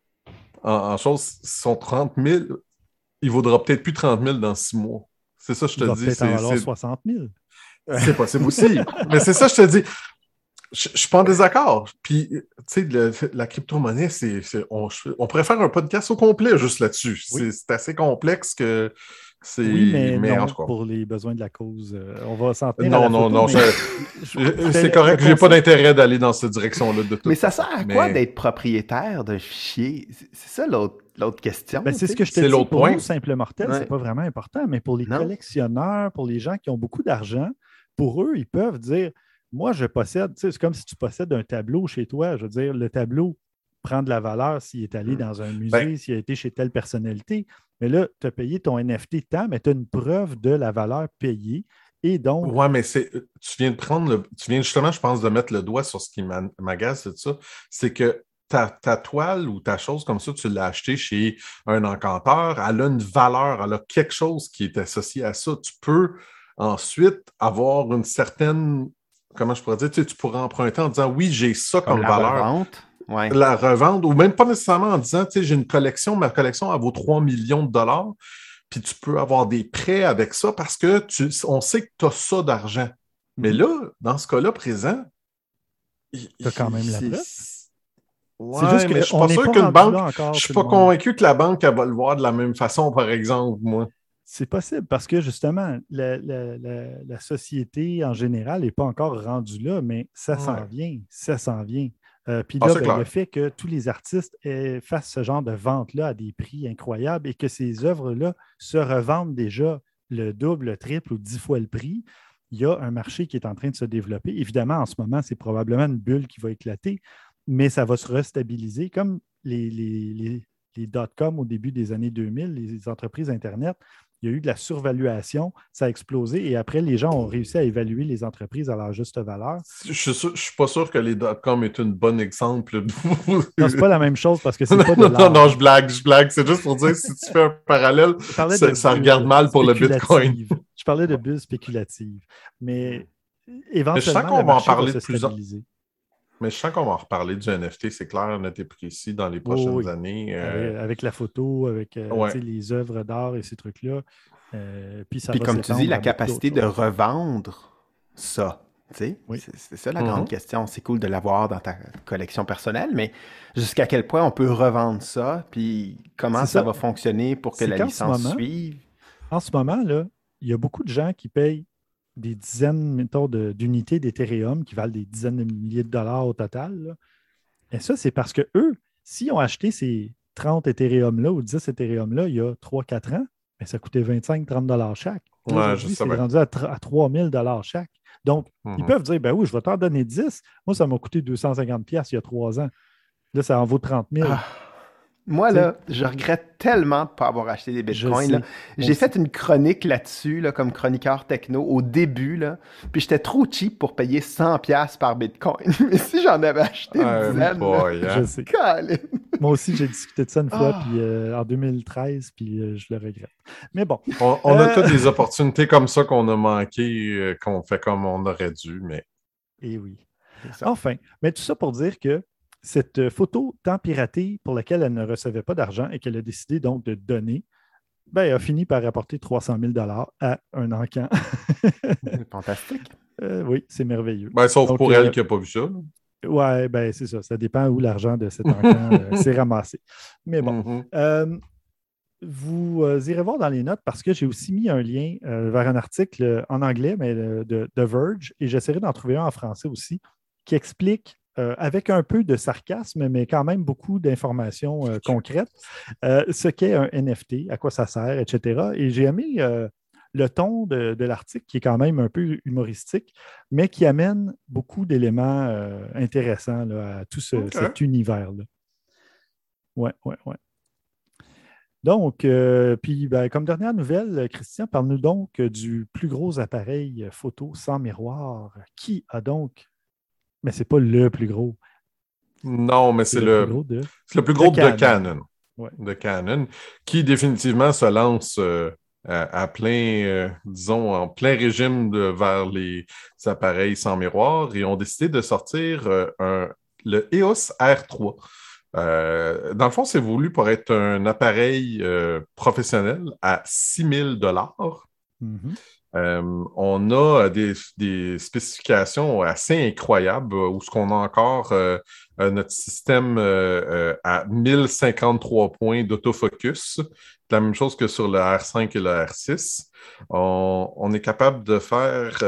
[SPEAKER 3] en chose, son 30 000, il vaudra peut-être plus 30 000 dans 6 mois. C'est ça, je te dis.
[SPEAKER 1] Il va peut-être en valoir 60 000.
[SPEAKER 3] C'est possible aussi. Mais c'est ça, je te dis. Je suis pas en désaccord. Puis, tu sais, la crypto-monnaie, on pourrait faire un podcast au complet juste là-dessus. Oui. C'est assez complexe que c'est.
[SPEAKER 1] Oui, mais non,
[SPEAKER 3] en tout cas.
[SPEAKER 1] pour les besoins de la cause, on va s'en tenir
[SPEAKER 3] non,
[SPEAKER 1] à la photo,
[SPEAKER 3] non, c'est correct. J'ai pas d'intérêt d'aller dans cette direction-là de tout.
[SPEAKER 2] Mais ça sert à quoi d'être propriétaire d'un fichier? C'est ça l'autre question.
[SPEAKER 1] Ben, c'est ce que je te dis. Pour nous, simple mortel, c'est pas vraiment important, mais pour les collectionneurs, pour les gens qui ont beaucoup d'argent, pour eux, ils peuvent dire moi, je possède, c'est comme si tu possèdes un tableau chez toi. Je veux dire, le tableau prend de la valeur s'il est allé dans un musée, s'il a été chez telle personnalité. Mais là, tu as payé ton NFT tant, mais tu as une preuve de la valeur payée. Et donc.
[SPEAKER 3] Ouais, mais tu viens de prendre tu viens justement, je pense, de mettre le doigt sur ce qui m'agace, c'est ça. C'est que ta toile ou ta chose comme ça, tu l'as acheté chez un encanteur, elle a une valeur, elle a quelque chose qui est associé à ça. Tu peux ensuite avoir une certaine. Comment je pourrais dire, tu pourrais emprunter en disant oui, j'ai ça comme valeur.
[SPEAKER 2] Revente. Ouais.
[SPEAKER 3] La revente, ou même pas nécessairement en disant, j'ai une collection, ma collection, elle vaut 3 millions de dollars, puis tu peux avoir des prêts avec ça parce que on sait que tu as ça d'argent. Mais là, dans ce cas-là présent,
[SPEAKER 1] tu as quand même la preuve.
[SPEAKER 3] Ouais, c'est juste que je suis pas sûr qu'une banque, je suis pas convaincu que la banque, elle va le voir de la même façon, par exemple, moi.
[SPEAKER 1] C'est possible parce que justement, la société en général n'est pas encore rendue là, mais ça s'en vient. Ça s'en vient. Puis là, le fait que tous les artistes fassent ce genre de vente-là à des prix incroyables et que ces œuvres-là se revendent déjà le double, le triple ou 10 fois le prix, il y a un marché qui est en train de se développer. Évidemment, en ce moment, c'est probablement une bulle qui va éclater, mais ça va se restabiliser comme les dot-com au début des années 2000, les entreprises Internet. Il y a eu de la survaluation, ça a explosé et après, les gens ont réussi à évaluer les entreprises à leur juste valeur.
[SPEAKER 3] Je suis pas sûr que les dot-com est un bon exemple.
[SPEAKER 1] Non, c'est pas la même chose parce que c'est pas de l'art.
[SPEAKER 3] Non, je blague. C'est juste pour dire, si tu fais un parallèle, ça regarde mal pour le Bitcoin.
[SPEAKER 1] Je parlais de bulles spéculatives. Mais éventuellement,
[SPEAKER 3] je sens qu'on va en parler de
[SPEAKER 1] plus.
[SPEAKER 3] Mais je sens qu'on va en reparler du NFT, c'est clair, net et précis, dans les prochaines années.
[SPEAKER 1] Avec la photo, avec les œuvres d'art et ces trucs-là.
[SPEAKER 2] Puis comme tu dis, la capacité de revendre ça.
[SPEAKER 1] Oui.
[SPEAKER 2] C'est ça la grande question. C'est cool de l'avoir dans ta collection personnelle, mais jusqu'à quel point on peut revendre ça, puis comment ça va fonctionner pour que la licence suive?
[SPEAKER 1] En ce moment, là, il y a beaucoup de gens qui payent des dizaines, mettons, d'unités d'Ethereum qui valent des dizaines de milliers de dollars au total. Là. Et ça, c'est parce que eux, s'ils ont acheté ces 30 Ethereum-là ou 10 Ethereum-là il y a 3-4 ans, bien, ça coûtait 25-30 chaque. Aujourd'hui, c'est rendu à 3 000 chaque. Donc, ils peuvent dire, ben oui, je vais t'en donner 10. Moi, ça m'a coûté 250$ il y a 3 ans. Là, ça en vaut 30 000.
[SPEAKER 2] Moi, là, je regrette tellement de ne pas avoir acheté des bitcoins. Là. J'ai fait une chronique là-dessus, là, comme chroniqueur techno, au début, là, puis j'étais trop cheap pour payer 100$ par bitcoin. Mais si j'en avais acheté une dizaine,
[SPEAKER 1] je sais. Moi aussi, j'ai discuté de ça une fois, puis en 2013, puis je le regrette. Mais bon.
[SPEAKER 3] On a toutes des opportunités comme ça qu'on a manqué, qu'on fait comme on aurait dû, mais...
[SPEAKER 1] Eh oui. Enfin, mais tout ça pour dire que cette photo tant piratée pour laquelle elle ne recevait pas d'argent et qu'elle a décidé donc de donner, ben, a fini par rapporter 300 000 à un encan.
[SPEAKER 2] Fantastique.
[SPEAKER 1] Oui, c'est merveilleux.
[SPEAKER 3] Ben, sauf donc, pour elle qui n'a pas vu ça.
[SPEAKER 1] Oui, ben, c'est ça. Ça dépend où l'argent de cet encan s'est ramassé. Mais bon. Vous irez voir dans les notes parce que j'ai aussi mis un lien vers un article en anglais, mais de Verge, et j'essaierai d'en trouver un en français aussi, qui explique avec un peu de sarcasme, mais quand même beaucoup d'informations concrètes, ce qu'est un NFT, à quoi ça sert, etc. Et j'ai aimé le ton de l'article, qui est quand même un peu humoristique, mais qui amène beaucoup d'éléments intéressants là, à tout cet univers-là. Ouais. Donc, puis ben, comme dernière nouvelle, Christian, parle-nous donc du plus gros appareil photo sans miroir. Qui a donc... Mais c'est pas le plus gros.
[SPEAKER 3] Non, mais c'est le plus gros de Canon. Ouais. De Canon, qui définitivement se lance à plein, disons, en plein régime vers les appareils sans miroir et ont décidé de sortir le EOS R3. Dans le fond, c'est voulu pour être un appareil professionnel à 6 000 $. On a des spécifications assez incroyables où ce qu'on a encore notre système à 1053 points d'autofocus. La même chose que sur le R5 et le R6. On est capable de faire...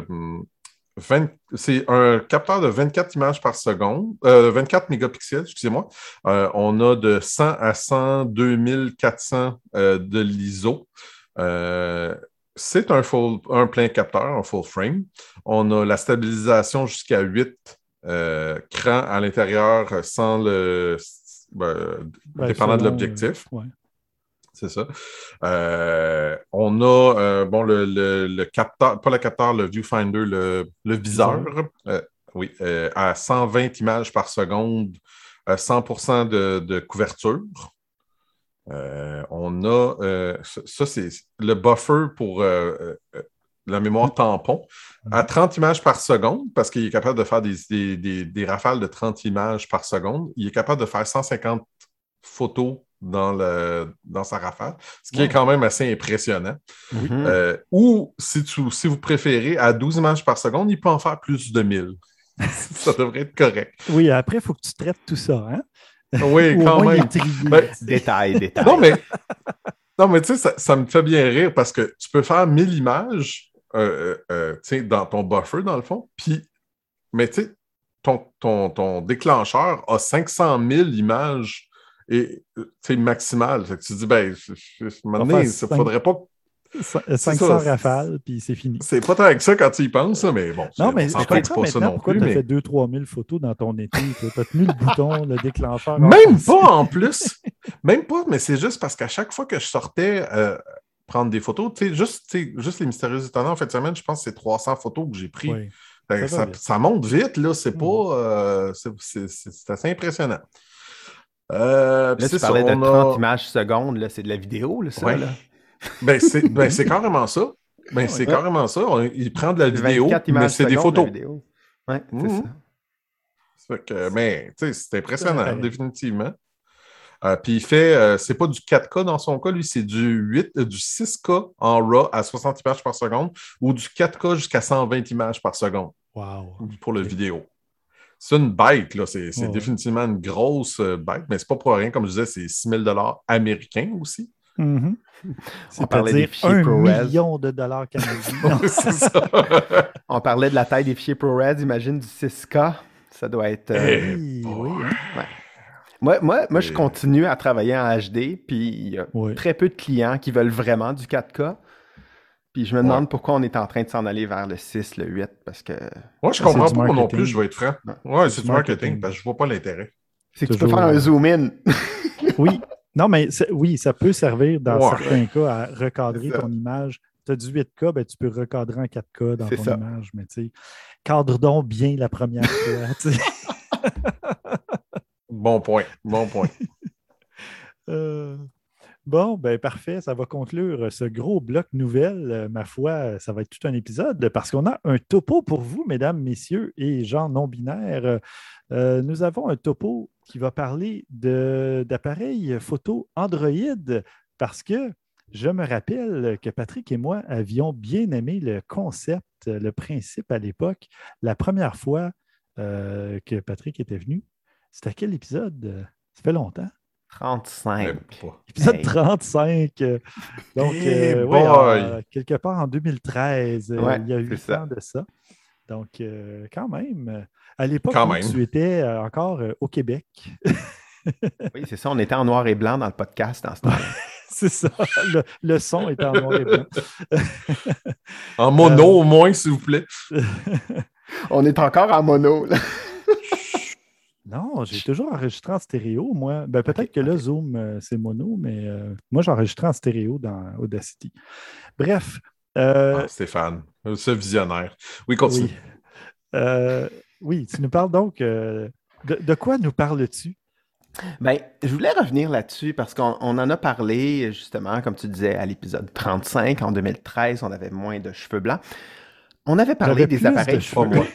[SPEAKER 3] c'est un capteur de 24 images par seconde, 24 mégapixels, excusez-moi. On a de 100 à 102 400 de l'ISO. C'est un plein capteur, un full frame. On a la stabilisation jusqu'à 8 crans à l'intérieur sans le... dépendant de l'objectif.
[SPEAKER 1] Ouais.
[SPEAKER 3] C'est ça. On a le capteur, pas le capteur, le viewfinder, le viseur. Oui, à 120 images par seconde, 100% de couverture. On a, ça c'est le buffer pour la mémoire tampon, à 30 images par seconde, parce qu'il est capable de faire des rafales de 30 images par seconde. Il est capable de faire 150 photos dans sa rafale, ce qui est quand même assez impressionnant. Ou, si vous préférez, à 12 images par seconde, il peut en faire plus de 1000. Ça devrait être correct.
[SPEAKER 1] Oui, après, il faut que tu traites tout ça, hein?
[SPEAKER 3] Oui, quand même.
[SPEAKER 2] Détail.
[SPEAKER 3] Non, mais tu sais, ça me fait bien rire parce que tu peux faire 1000 images dans ton buffer, dans le fond, mais tu sais, ton déclencheur a 500 000 images et maximales. Fait que tu te dis, ben, il faudrait pas...
[SPEAKER 1] 500 rafales, puis c'est fini.
[SPEAKER 3] C'est pas tant que ça quand tu y penses, mais bon.
[SPEAKER 1] Non, mais je comprends
[SPEAKER 3] pas ça non
[SPEAKER 1] pourquoi tu as fait 2-3 000 photos dans ton été. Tu as tenu le bouton, le déclencheur.
[SPEAKER 3] Même pas en plus. Même pas, mais c'est juste parce qu'à chaque fois que je sortais prendre des photos, juste les mystérieux étonnants, en fait, semaine, je pense que c'est 300 photos que j'ai pris. Oui. Ça monte vite, là. C'est pas... c'est assez impressionnant.
[SPEAKER 2] Là, tu parlais de 30 images secondes, là, c'est de la vidéo, là, ça, là?
[SPEAKER 3] C'est carrément ça. C'est carrément ça. Il prend de la vidéo, mais c'est des photos.
[SPEAKER 2] Oui, c'est ça.
[SPEAKER 3] Fait que, mais, tu sais, c'est impressionnant, définitivement. Puis il fait, c'est pas du 4K dans son cas, lui, c'est du 6K en RAW à 60 images par seconde ou du 4K jusqu'à 120 images par seconde.
[SPEAKER 1] Wow.
[SPEAKER 3] Pour le vidéo. C'est une bête, là. C'est définitivement une grosse bête, mais c'est pas pour rien, comme je disais, c'est 6 000 $ américains aussi.
[SPEAKER 1] C'est-à-dire $1 million canadiens.
[SPEAKER 3] C'est ça.
[SPEAKER 2] On parlait de la taille des fichiers ProRes, imagine du 6K, ça doit être...
[SPEAKER 1] Oui.
[SPEAKER 2] Ouais. Moi, je continue à travailler en HD, puis il y a très peu de clients qui veulent vraiment du 4K. Puis je me demande pourquoi on est en train de s'en aller vers le 6, le 8, parce que...
[SPEAKER 3] Moi, je comprends pas non plus, je vais être franc. Ouais, c'est du marketing, parce que je vois pas l'intérêt.
[SPEAKER 2] C'est que tu peux faire un zoom-in.
[SPEAKER 1] Oui. Non, mais oui, ça peut servir dans
[SPEAKER 3] Ouais.
[SPEAKER 1] certains cas à recadrer
[SPEAKER 2] C'est ça.
[SPEAKER 1] ton image. Tu as du 8K, ben, tu peux recadrer en 4K dans
[SPEAKER 2] C'est
[SPEAKER 1] ton
[SPEAKER 2] ça.
[SPEAKER 1] image, mais tu sais, cadre donc bien la première fois. Tu sais.
[SPEAKER 3] Bon point. Bon point.
[SPEAKER 1] Euh, Bon, ben parfait, ça va conclure ce gros bloc nouvelle. Ma foi, ça va être tout un épisode parce qu'on a un topo pour vous, mesdames, messieurs et gens non-binaires. Nous avons un topo qui va parler d'appareils photo Android parce que je me rappelle que Patrick et moi avions bien aimé le concept, le principe à l'époque. La première fois que Patrick était venu, c'était à quel épisode? Ça fait longtemps.
[SPEAKER 2] 35.
[SPEAKER 1] Épisode
[SPEAKER 2] Hey.
[SPEAKER 1] 35. Donc,
[SPEAKER 3] Hey
[SPEAKER 1] oui,
[SPEAKER 3] boy!
[SPEAKER 1] quelque part en 2013,
[SPEAKER 2] Ouais,
[SPEAKER 1] il y a
[SPEAKER 2] c'est
[SPEAKER 1] 8
[SPEAKER 2] ça.
[SPEAKER 1] ans de ça. Donc, quand même, à l'époque
[SPEAKER 3] Quand
[SPEAKER 1] où
[SPEAKER 3] même.
[SPEAKER 1] tu étais encore au Québec,
[SPEAKER 2] Oui, c'est ça. On était en noir et blanc dans le podcast en ce temps-là.
[SPEAKER 1] c'est ça, le son était en noir et blanc.
[SPEAKER 3] En mono, au moins, s'il vous plaît.
[SPEAKER 2] On est encore en mono, là.
[SPEAKER 1] Non, j'ai toujours enregistré en stéréo, moi. Ben, peut-être
[SPEAKER 2] Ok,
[SPEAKER 1] que là,
[SPEAKER 2] ok.
[SPEAKER 1] Zoom, c'est mono, mais moi, j'ai enregistré en stéréo dans Audacity. Bref,
[SPEAKER 3] Ah, Stéphane, ce visionnaire. Oui,
[SPEAKER 1] oui.
[SPEAKER 3] continue.
[SPEAKER 1] Oui, tu nous parles donc de quoi nous parles-tu?
[SPEAKER 2] Ben, je voulais revenir là-dessus parce qu'on en a parlé, justement, comme tu disais, à l'épisode 35. En 2013, on avait moins de cheveux blancs. On avait parlé
[SPEAKER 1] J'avais
[SPEAKER 2] des
[SPEAKER 1] plus de
[SPEAKER 2] appareils
[SPEAKER 1] cheveux.
[SPEAKER 3] Pas moi.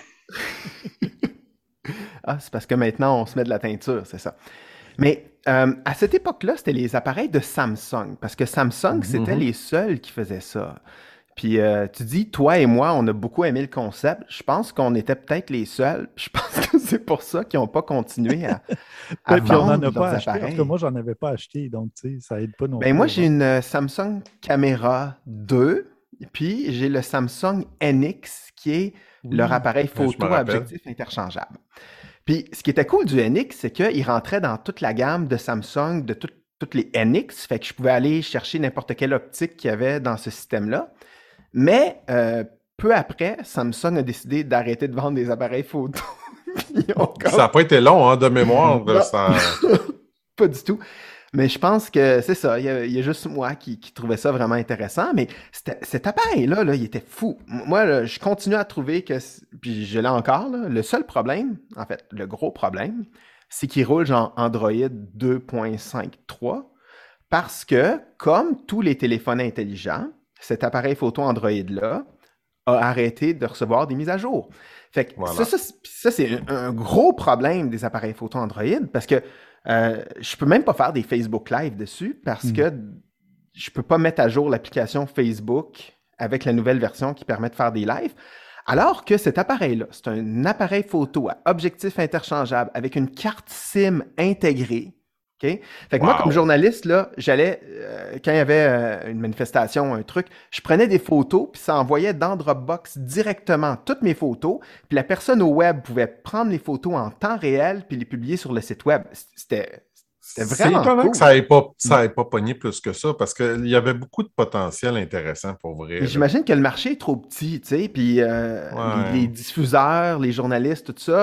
[SPEAKER 2] Ah, c'est parce que maintenant, on se met de la teinture, c'est ça. Mais à cette époque-là, c'était les appareils de Samsung, parce que Samsung, c'était
[SPEAKER 3] Mhm.
[SPEAKER 2] les seuls qui faisaient ça. Puis tu dis, toi et moi, on a beaucoup aimé le concept. Je pense qu'on était peut-être les seuls. Je pense que c'est pour ça qu'ils n'ont pas continué à
[SPEAKER 1] Ben, puis on n'en
[SPEAKER 2] vendre
[SPEAKER 1] a pas
[SPEAKER 2] leurs
[SPEAKER 1] acheté. En tout cas,
[SPEAKER 2] appareils.
[SPEAKER 1] moi, j'en avais pas acheté, donc tu sais, ça aide pas non
[SPEAKER 2] Ben
[SPEAKER 1] plus
[SPEAKER 2] moi,
[SPEAKER 1] aux
[SPEAKER 2] j'ai
[SPEAKER 1] ventes.
[SPEAKER 2] une Samsung Camera 2, puis j'ai le Samsung NX, qui est leur
[SPEAKER 1] Oui.
[SPEAKER 2] appareil
[SPEAKER 3] Je me
[SPEAKER 2] photo à
[SPEAKER 3] rappelle.
[SPEAKER 2] objectif interchangeable. Puis, ce qui était cool du NX, c'est qu'il rentrait dans toute la gamme de Samsung, de toutes les NX. Fait que je pouvais aller chercher n'importe quelle optique qu'il y avait dans ce système-là. Mais peu après, Samsung a décidé d'arrêter de vendre des appareils photo. Puis ils ont
[SPEAKER 3] Ça n'a pas été long, hein, de mémoire.
[SPEAKER 2] Non.
[SPEAKER 3] Ça...
[SPEAKER 2] Pas du tout. Mais je pense que c'est ça. Il y a juste moi qui trouvais ça vraiment intéressant. Mais cet appareil-là, là, il était fou. Moi, là, je continue à trouver que, puis je l'ai encore, là, le seul problème, en fait, le gros problème, c'est qu'il roule genre Android 2.5.3 parce que, comme tous les téléphones intelligents, cet appareil photo Android-là a arrêté de recevoir des mises à jour. Fait que
[SPEAKER 3] Voilà.
[SPEAKER 2] ça, c'est un gros problème des appareils photo Android parce que je peux même pas faire des Facebook Live dessus parce que je peux pas mettre à jour l'application Facebook avec la nouvelle version qui permet de faire des lives. Alors que cet appareil-là, c'est un appareil photo à objectif interchangeable avec une carte SIM intégrée. OK? Fait que moi, comme
[SPEAKER 3] Wow.
[SPEAKER 2] journaliste, là, j'allais, quand il y avait une manifestation, un truc, je prenais des photos, puis ça envoyait dans Dropbox directement toutes mes photos, puis la personne au web pouvait prendre les photos en temps réel, puis les publier sur le site web. C'était
[SPEAKER 3] C'est
[SPEAKER 2] vraiment
[SPEAKER 3] étonnant
[SPEAKER 2] cool.
[SPEAKER 3] que ça n'ait pas pogné plus que ça, parce qu'il y avait beaucoup de potentiel intéressant pour vrai.
[SPEAKER 2] Mais
[SPEAKER 3] là.
[SPEAKER 2] j'imagine que le marché est trop petit, tu sais, puis
[SPEAKER 3] Ouais.
[SPEAKER 2] les diffuseurs, les journalistes, tout ça,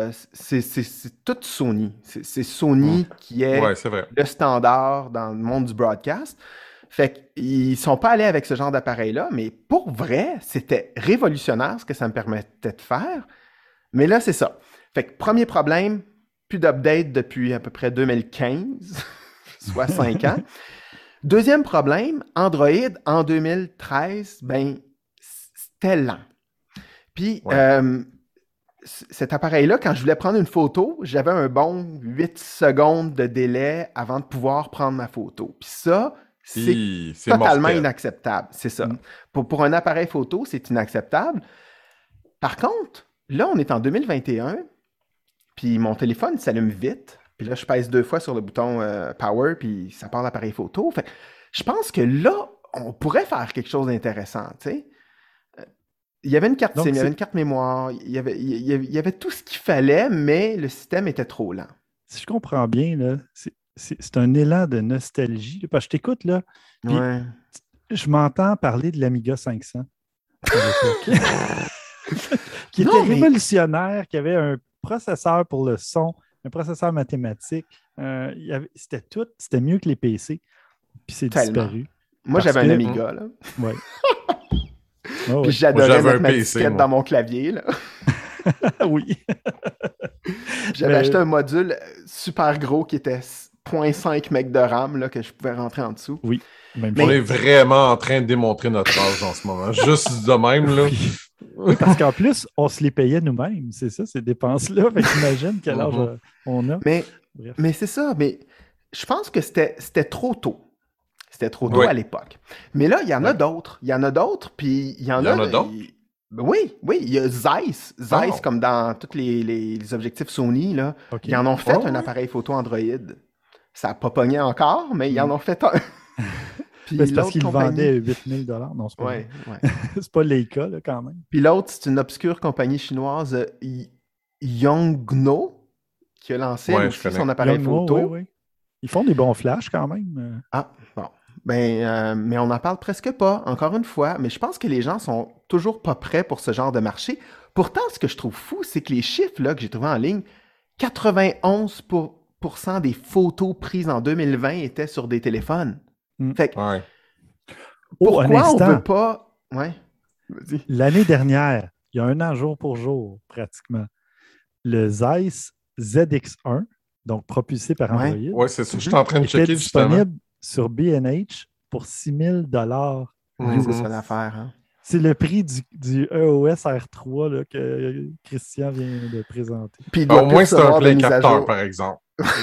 [SPEAKER 2] c'est tout Sony. C'est Sony qui est
[SPEAKER 3] Ouais, c'est vrai.
[SPEAKER 2] le standard dans le monde du broadcast. Fait qu'ils sont pas allés avec ce genre d'appareil-là, mais pour vrai, c'était révolutionnaire ce que ça me permettait de faire. Mais là, c'est ça. Fait que premier problème, plus d'update depuis à peu près 2015, soit 5 ans. Deuxième problème, Android en 2013, ben, c'était lent. Puis,
[SPEAKER 3] Ouais.
[SPEAKER 2] cet appareil-là, quand je voulais prendre une photo, j'avais un bon 8 secondes de délai avant de pouvoir prendre ma photo. Puis ça, c'est
[SPEAKER 3] Puis, c'est
[SPEAKER 2] totalement
[SPEAKER 3] mortel.
[SPEAKER 2] inacceptable. C'est ça.
[SPEAKER 1] Mm.
[SPEAKER 2] Pour un appareil photo, c'est inacceptable. Par contre, là, on est en 2021, puis mon téléphone s'allume vite. Puis là, je pèse 2 fois sur le bouton Power, puis ça part l'appareil photo. Fait que je pense que là, on pourrait faire quelque chose d'intéressant, tu sais. Il y avait une carte
[SPEAKER 1] Donc,
[SPEAKER 2] SIM, il y avait
[SPEAKER 1] c'est-
[SPEAKER 2] une carte mémoire, il y avait tout ce qu'il fallait, mais le système était trop lent.
[SPEAKER 1] si je comprends bien, là, c'est un élan de nostalgie. Là, parce que je t'écoute, là, puis
[SPEAKER 2] Ouais.
[SPEAKER 1] je m'entends parler de l'Amiga 500 à l'époque, qui était
[SPEAKER 2] Non, mais
[SPEAKER 1] révolutionnaire, qui avait un processeur pour le son un processeur mathématique. C'était mieux que les PC. Puis c'est
[SPEAKER 2] Tellement.
[SPEAKER 1] disparu.
[SPEAKER 2] Moi,
[SPEAKER 1] Parce
[SPEAKER 2] j'avais un
[SPEAKER 1] que-
[SPEAKER 2] Amiga, là.
[SPEAKER 1] Ouais.
[SPEAKER 2] Puis
[SPEAKER 3] Moi,
[SPEAKER 2] j'adorais
[SPEAKER 3] j'avais
[SPEAKER 2] mettre
[SPEAKER 3] un
[SPEAKER 2] ma
[SPEAKER 3] PC,
[SPEAKER 2] disquette
[SPEAKER 3] moi.
[SPEAKER 2] dans mon clavier, là.
[SPEAKER 1] Oui.
[SPEAKER 2] J'avais
[SPEAKER 1] Mais-
[SPEAKER 2] acheté un module super gros qui était 0.5 MB de RAM, là, que je pouvais rentrer en dessous.
[SPEAKER 1] Oui. Même
[SPEAKER 2] Mais-
[SPEAKER 3] On
[SPEAKER 1] chose.
[SPEAKER 3] est vraiment en train de démontrer notre âge en ce moment. Juste de même, là.
[SPEAKER 1] Oui, parce qu'en plus, on se les payait nous-mêmes. C'est ça, ces dépenses-là. Fait qu'imagine quel âge on a.
[SPEAKER 2] Mais,
[SPEAKER 1] Bref.
[SPEAKER 2] mais c'est ça, mais je pense que c'était trop tôt. C'était trop tôt
[SPEAKER 3] Ouais.
[SPEAKER 2] à l'époque. Mais là, il y en a
[SPEAKER 3] Ouais.
[SPEAKER 2] d'autres. Il y en a d'autres, puis il y en
[SPEAKER 3] Il y en a d'autres?
[SPEAKER 2] Oui, il y a Zeiss. Zeiss,
[SPEAKER 3] Oh.
[SPEAKER 2] comme dans tous les objectifs Sony, là.
[SPEAKER 1] OK.
[SPEAKER 2] Ils en ont fait
[SPEAKER 3] Oh,
[SPEAKER 2] un
[SPEAKER 3] oui.
[SPEAKER 2] appareil photo Android. Ça n'a pas pogné encore, mais ils en ont fait un. Puis
[SPEAKER 1] Ben, c'est parce
[SPEAKER 2] l'autre
[SPEAKER 1] qu'ils le
[SPEAKER 2] compagnie-
[SPEAKER 1] vendaient 8000 $. Non, c'est pas
[SPEAKER 2] Ouais,
[SPEAKER 1] vrai.
[SPEAKER 2] ouais.
[SPEAKER 1] C'est pas Leica, là, quand même.
[SPEAKER 2] Puis l'autre, c'est une obscure compagnie chinoise, Yongno, qui a lancé
[SPEAKER 3] Ouais,
[SPEAKER 2] elle
[SPEAKER 3] je
[SPEAKER 2] aussi
[SPEAKER 3] connais.
[SPEAKER 2] son appareil
[SPEAKER 1] Youngmo,
[SPEAKER 2] photo.
[SPEAKER 1] oui, oui. Ils font des bons flashs quand même.
[SPEAKER 2] Ah, bon. Mais on n'en parle presque pas, encore une fois. Mais je pense que les gens sont toujours pas prêts pour ce genre de marché. Pourtant, ce que je trouve fou, c'est que les chiffres là, que j'ai trouvés en ligne, 91% des photos prises en 2020 étaient sur des téléphones.
[SPEAKER 1] Mm.
[SPEAKER 2] Fait que,
[SPEAKER 3] Ouais.
[SPEAKER 1] Oh, un
[SPEAKER 2] pourquoi on
[SPEAKER 1] instant.
[SPEAKER 2] veut pas... Ouais, vas-y.
[SPEAKER 1] L'année dernière, il y a un an jour pour jour, pratiquement, le Zeiss ZX1, donc propulsé par
[SPEAKER 2] Ouais.
[SPEAKER 1] Android,
[SPEAKER 3] Ouais, c'est ça. Je suis en train de
[SPEAKER 1] était
[SPEAKER 3] checker, justement.
[SPEAKER 1] disponible sur B&H pour 6000 $.
[SPEAKER 3] Mhm.
[SPEAKER 2] C'est ça l'affaire. Hein?
[SPEAKER 1] C'est le prix du EOS R3 là, que Christian vient de présenter.
[SPEAKER 2] Puis il
[SPEAKER 3] Ben,
[SPEAKER 2] doit
[SPEAKER 3] au
[SPEAKER 2] plus
[SPEAKER 3] moins, c'est un
[SPEAKER 2] recevoir de
[SPEAKER 3] play
[SPEAKER 2] mise à
[SPEAKER 3] capteur,
[SPEAKER 2] jour.
[SPEAKER 3] par exemple.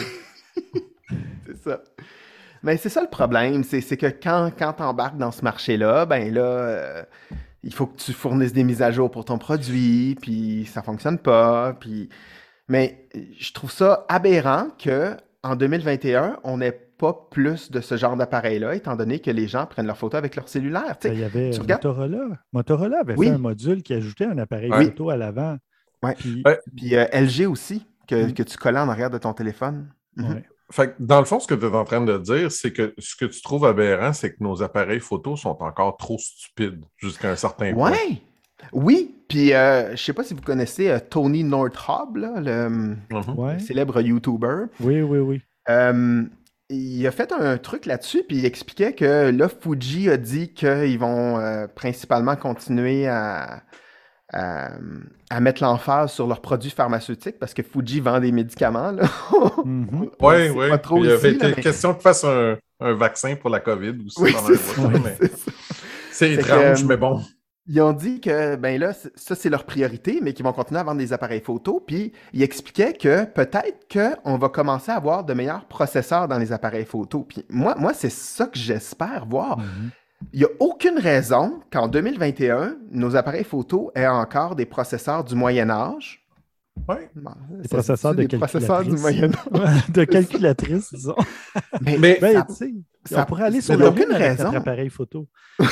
[SPEAKER 2] C'est ça. Mais c'est ça le problème, c'est que quand tu embarques dans ce marché-là, ben là, il faut que tu fournisses des mises à jour pour ton produit, puis ça fonctionne pas, puis... Mais je trouve ça aberrant qu'en 2021, on n'ait pas plus de ce genre d'appareil-là, étant donné que les gens prennent leurs photos avec leur cellulaire. Tu sais,
[SPEAKER 1] Il y avait
[SPEAKER 2] tu regardes-
[SPEAKER 1] Motorola. Motorola avait
[SPEAKER 2] Oui.
[SPEAKER 1] fait un module qui ajoutait un appareil
[SPEAKER 3] Ouais.
[SPEAKER 1] photo à l'avant.
[SPEAKER 2] Ouais.
[SPEAKER 1] Puis,
[SPEAKER 3] Ouais.
[SPEAKER 2] Puis LG aussi,
[SPEAKER 1] Mm.
[SPEAKER 2] que tu collais en arrière de ton téléphone. Mhm.
[SPEAKER 1] ouais.
[SPEAKER 3] Fait que, dans le fond, ce que tu es en train de dire, c'est que ce que tu trouves aberrant, c'est que nos appareils photo sont encore trop stupides jusqu'à un certain point.
[SPEAKER 2] Ouais! Oui, puis je sais pas si vous connaissez Tony Nordhob, là, le
[SPEAKER 3] Mhm.
[SPEAKER 1] Ouais.
[SPEAKER 2] célèbre YouTuber.
[SPEAKER 1] Oui, oui, oui.
[SPEAKER 2] Il a fait un truc là-dessus, puis il expliquait que là, Fuji a dit qu'ils vont principalement continuer à mettre l'emphase sur leurs produits pharmaceutiques parce que Fuji vend des médicaments. Là.
[SPEAKER 1] Mhm.
[SPEAKER 2] On
[SPEAKER 3] Oui,
[SPEAKER 2] sait
[SPEAKER 3] oui.
[SPEAKER 2] pas trop
[SPEAKER 3] Il y avait
[SPEAKER 2] ici, là,
[SPEAKER 3] été
[SPEAKER 2] mais-
[SPEAKER 3] question qu'il fasse un vaccin pour la COVID aussi
[SPEAKER 2] Oui,
[SPEAKER 3] pendant
[SPEAKER 2] c'est
[SPEAKER 3] un
[SPEAKER 2] ça,
[SPEAKER 3] bout, mais
[SPEAKER 2] c'est ça.
[SPEAKER 3] c'est
[SPEAKER 2] Fait que,
[SPEAKER 3] étrange, mais bon.
[SPEAKER 2] Ils ont dit que, ben là, ça, c'est leur priorité, mais qu'ils vont continuer à vendre des appareils photo. Puis, ils expliquaient que peut-être qu'on va commencer à avoir de meilleurs processeurs dans les appareils photo. Puis, moi c'est ça que j'espère voir.
[SPEAKER 1] Mhm.
[SPEAKER 2] Il n'y a aucune raison qu'en 2021, nos appareils photo aient encore des processeurs du Moyen Âge.
[SPEAKER 3] Ouais.
[SPEAKER 2] Bon,
[SPEAKER 1] Des
[SPEAKER 2] ça
[SPEAKER 1] processeurs
[SPEAKER 2] se dit,
[SPEAKER 1] de
[SPEAKER 2] des processeurs du
[SPEAKER 1] calculatrice.
[SPEAKER 2] Moyen Âge.
[SPEAKER 1] De calculatrice, disons.
[SPEAKER 2] Mais,
[SPEAKER 3] Mais-
[SPEAKER 1] Ben,
[SPEAKER 2] ça-
[SPEAKER 1] tu sais,
[SPEAKER 2] ça-
[SPEAKER 1] on pourrait aller
[SPEAKER 2] mais
[SPEAKER 1] sur
[SPEAKER 2] il y a
[SPEAKER 1] la
[SPEAKER 2] aucune
[SPEAKER 1] Lune avec
[SPEAKER 2] raison.
[SPEAKER 1] notre appareil photo.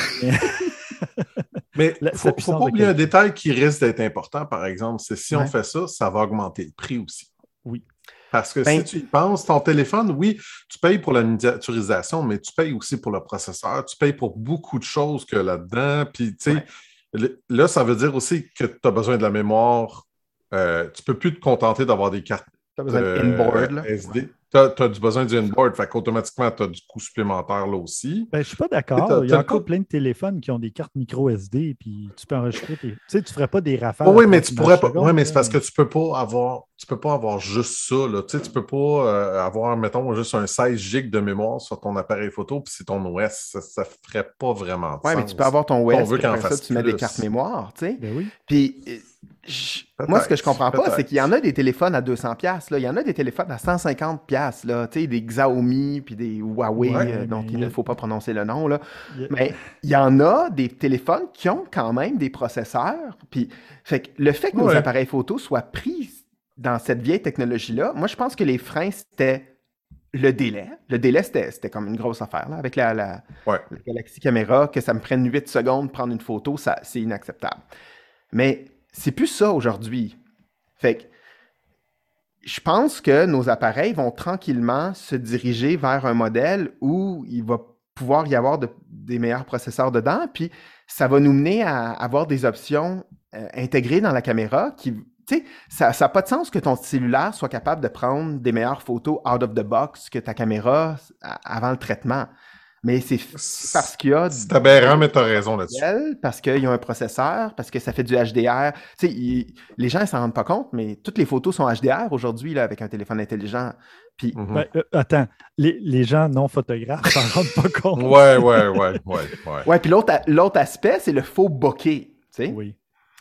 [SPEAKER 3] Mais
[SPEAKER 1] La-
[SPEAKER 3] il
[SPEAKER 1] sa
[SPEAKER 3] faut
[SPEAKER 1] puissance
[SPEAKER 3] pas
[SPEAKER 1] de
[SPEAKER 3] oublier un
[SPEAKER 1] calcul.
[SPEAKER 3] détail qui risque d'être important, par exemple, c'est si
[SPEAKER 2] Ouais.
[SPEAKER 3] on fait ça, ça va augmenter le prix aussi.
[SPEAKER 1] Oui.
[SPEAKER 3] Parce que
[SPEAKER 2] Ben-
[SPEAKER 3] si tu y penses, ton téléphone, oui, tu payes pour la miniaturisation, mais tu payes aussi pour le processeur, tu payes pour beaucoup de choses que là-dedans. Puis, tu sais,
[SPEAKER 2] Ouais.
[SPEAKER 3] là, ça veut dire aussi que tu as besoin de la mémoire. Tu peux plus te contenter d'avoir des cartes
[SPEAKER 2] T'as besoin d'inboard, là.
[SPEAKER 3] SD. Tu as besoin du inboard, fait qu'automatiquement, tu as du coût supplémentaire là aussi.
[SPEAKER 1] Ben, je suis pas
[SPEAKER 3] T'as-
[SPEAKER 1] d'accord. Il y a
[SPEAKER 3] t'as le
[SPEAKER 1] encore
[SPEAKER 3] coup-
[SPEAKER 1] plein de téléphones qui ont des cartes micro SD, puis tu peux enregistrer. Tu sais, tu ferais pas des rafales.
[SPEAKER 3] Oui,
[SPEAKER 1] à
[SPEAKER 3] mais
[SPEAKER 1] 30
[SPEAKER 3] tu pourrais pas.
[SPEAKER 1] images
[SPEAKER 3] Oui, mais
[SPEAKER 1] secondes,
[SPEAKER 3] c'est parce
[SPEAKER 1] là,
[SPEAKER 3] que tu peux pas avoir juste ça. Là. Tu sais, tu peux pas avoir, mettons, juste un 16 GB de mémoire sur ton appareil photo, puis c'est ton OS. Ça ferait pas vraiment de
[SPEAKER 2] Ouais, mais
[SPEAKER 3] sens.
[SPEAKER 2] tu peux avoir ton
[SPEAKER 3] On
[SPEAKER 2] OS,
[SPEAKER 3] veut
[SPEAKER 2] puis
[SPEAKER 3] qu'il en
[SPEAKER 2] après ça,
[SPEAKER 3] fasse
[SPEAKER 2] tu mets des
[SPEAKER 3] plus.
[SPEAKER 2] cartes mémoire, tu sais.
[SPEAKER 1] Ben oui.
[SPEAKER 2] Puis, moi, ce que je comprends pas,
[SPEAKER 3] peut-être.
[SPEAKER 2] c'est qu'il y en a des téléphones à 200$, là. Il y en a des téléphones à 150$, là. Tu sais, des Xiaomi, puis des Huawei,
[SPEAKER 1] Ouais,
[SPEAKER 2] dont
[SPEAKER 1] mais
[SPEAKER 2] il ne faut pas prononcer le nom, là.
[SPEAKER 1] Il y a-
[SPEAKER 2] Mais il y en a des téléphones qui ont quand même des processeurs. Puis, fait que le fait que nos
[SPEAKER 3] Ouais.
[SPEAKER 2] appareils photo soient pris dans cette vieille technologie-là, moi, je pense que les freins, c'était le délai. Le délai, c'était comme une grosse affaire, là. Avec la
[SPEAKER 3] Ouais.
[SPEAKER 2] Galaxy Caméra, que ça me prenne 8 secondes de prendre une photo, ça, c'est inacceptable. Mais c'est plus ça aujourd'hui. Fait que je pense que nos appareils vont tranquillement se diriger vers un modèle où il va pouvoir y avoir des meilleurs processeurs dedans, puis ça va nous mener à avoir des options intégrées dans la caméra qui tu sais, ça n'a pas de sens que ton cellulaire soit capable de prendre des meilleures photos out of the box que ta caméra avant le traitement. Mais c'est parce qu'il y a...
[SPEAKER 3] C'est aberrant, mais tu as raison là-dessus.
[SPEAKER 2] Parce qu'il y a un processeur, parce que ça fait du HDR. Tu sais, les gens ne s'en rendent pas compte, mais toutes les photos sont HDR aujourd'hui là, avec un téléphone intelligent. Puis,
[SPEAKER 1] attends, les gens non photographes s'en rendent pas compte.
[SPEAKER 2] Ouais, puis l'autre aspect, c'est le faux bokeh. Tu sais?
[SPEAKER 1] Oui.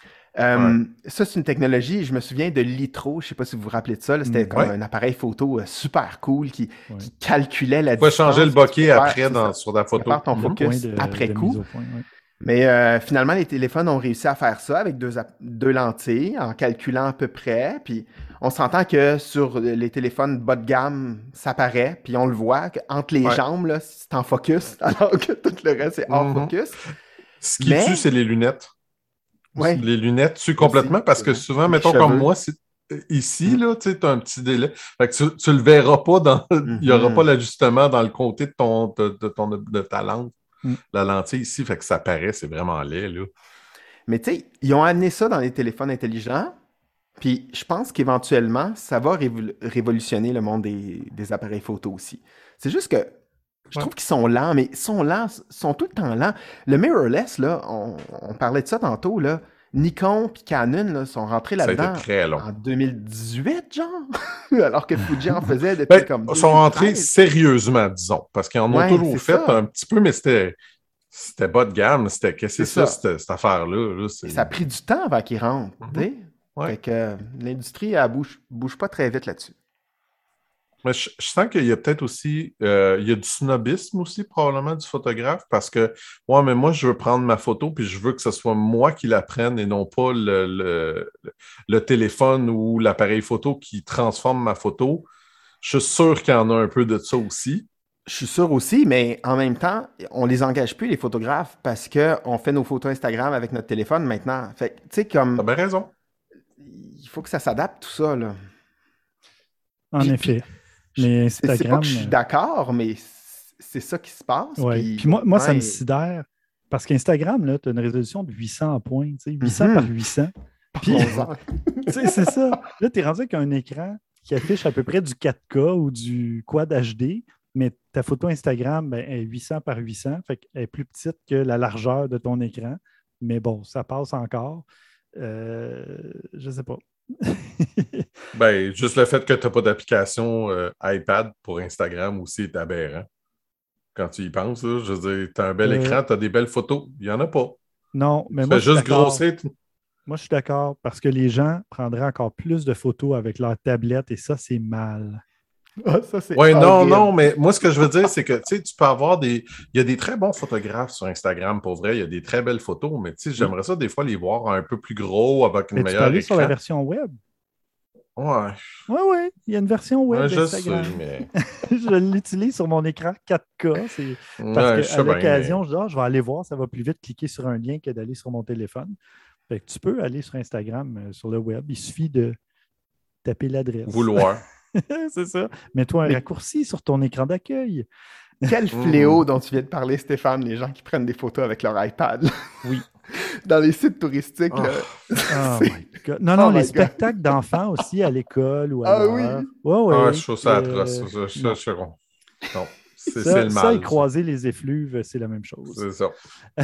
[SPEAKER 2] Ça, c'est une technologie, je me souviens de Litro, je ne sais pas si vous vous rappelez de ça, c'était comme un appareil photo super cool qui calculait la distance.
[SPEAKER 3] Tu peux changer le bokeh après sur la photo.
[SPEAKER 2] Tu ton focus après coup. Mais finalement, les téléphones ont réussi à faire ça avec deux lentilles en calculant à peu près. Puis on s'entend que sur les téléphones bas de gamme, ça paraît. Puis on le voit qu'entre les jambes, là, c'est en focus, alors que tout le reste est hors focus.
[SPEAKER 3] Ce qui tue, c'est les lunettes.
[SPEAKER 2] Ouais.
[SPEAKER 3] Les lunettes tuent complètement parce que souvent, mettons comme moi, ici, là, tu as un petit délai. Fait que tu le verras pas il n'y aura pas l'ajustement dans le côté de ta lampe. La lentille ici, fait que ça paraît, c'est vraiment laid, là.
[SPEAKER 2] Mais tu sais, ils ont amené ça dans les téléphones intelligents, puis je pense qu'éventuellement, ça va révolutionner le monde des appareils photo aussi. C'est juste que je trouve qu'ils sont lents, mais ils sont tout le temps lents. Le mirrorless, là, on parlait de ça tantôt, là. Nikon et Canon là, sont rentrés là-dedans en 2018, genre, alors que Fuji en faisait depuis comme 2013.
[SPEAKER 3] Ils sont rentrés sérieusement, disons, parce qu'ils en ont toujours fait un petit peu, mais c'était bas de gamme. Qu'est-ce que c'est ça, cette affaire-là? Là,
[SPEAKER 2] ça a pris du temps avant qu'ils rentrent. Fait que l'industrie, elle bouge pas très vite là-dessus.
[SPEAKER 3] Mais je sens qu'il y a peut-être aussi, il y a du snobisme aussi, probablement, du photographe, parce que, mais moi, je veux prendre ma photo, puis je veux que ce soit moi qui la prenne et non pas le téléphone ou l'appareil photo qui transforme ma photo. Je suis sûr qu'il y en a un peu de ça aussi.
[SPEAKER 2] Je suis sûr aussi, mais en même temps, on les engage plus, les photographes, parce qu'on fait nos photos Instagram avec notre téléphone maintenant. Fait que, tu sais, comme...
[SPEAKER 3] T'as bien raison.
[SPEAKER 2] Il faut que ça s'adapte, tout ça, là.
[SPEAKER 1] En effet. Mais Instagram...
[SPEAKER 2] C'est pas que je suis d'accord, mais c'est ça qui se passe.
[SPEAKER 1] Oui. Puis moi, ça me sidère. Parce qu'Instagram, là, tu as une résolution de 800 points. 800 par 800. Puis, c'est ça. Là, tu es rendu avec un écran qui affiche à peu près du 4K ou du Quad HD, mais ta photo Instagram est 800 par 800. Fait qu'elle est plus petite que la largeur de ton écran. Mais bon, ça passe encore. Je sais pas.
[SPEAKER 3] Juste le fait que tu n'as pas d'application iPad pour Instagram aussi est aberrant. Quand tu y penses, là, je veux dire, tu as un bel écran, tu as des belles photos. Il n'y en a pas.
[SPEAKER 1] Non, mais moi, je suis d'accord parce que les gens prendraient encore plus de photos avec leur tablette et ça, c'est mal.
[SPEAKER 3] Non, mais moi, ce que je veux dire, c'est que tu peux avoir il y a des très bons photographes sur Instagram, pour vrai, il y a des très belles photos, mais j'aimerais ça des fois les voir un peu plus gros, avec une meilleure écran. Tu peux aller
[SPEAKER 1] sur la version web.
[SPEAKER 3] Ouais.
[SPEAKER 1] Oui, il y a une version web
[SPEAKER 3] d'Instagram. Je sais, mais...
[SPEAKER 1] je l'utilise sur mon écran 4K. C'est parce qu'à l'occasion, je vais aller voir, ça va plus vite cliquer sur un lien que d'aller sur mon téléphone. Fait que tu peux aller sur Instagram, sur le web. Il suffit de taper l'adresse.
[SPEAKER 3] Vouloir.
[SPEAKER 1] C'est ça. Mets-toi un raccourci sur ton écran d'accueil.
[SPEAKER 2] Quel fléau dont tu viens de parler, Stéphane, les gens qui prennent des photos avec leur iPad.
[SPEAKER 1] Oui.
[SPEAKER 2] Dans les sites touristiques.
[SPEAKER 1] Oh my God. Non, les spectacles d'enfants aussi à l'école ou à
[SPEAKER 2] oui.
[SPEAKER 3] Je trouve ça atroce. Non, c'est le mal.
[SPEAKER 1] Ça et croiser les effluves, c'est la même chose.
[SPEAKER 3] C'est ça.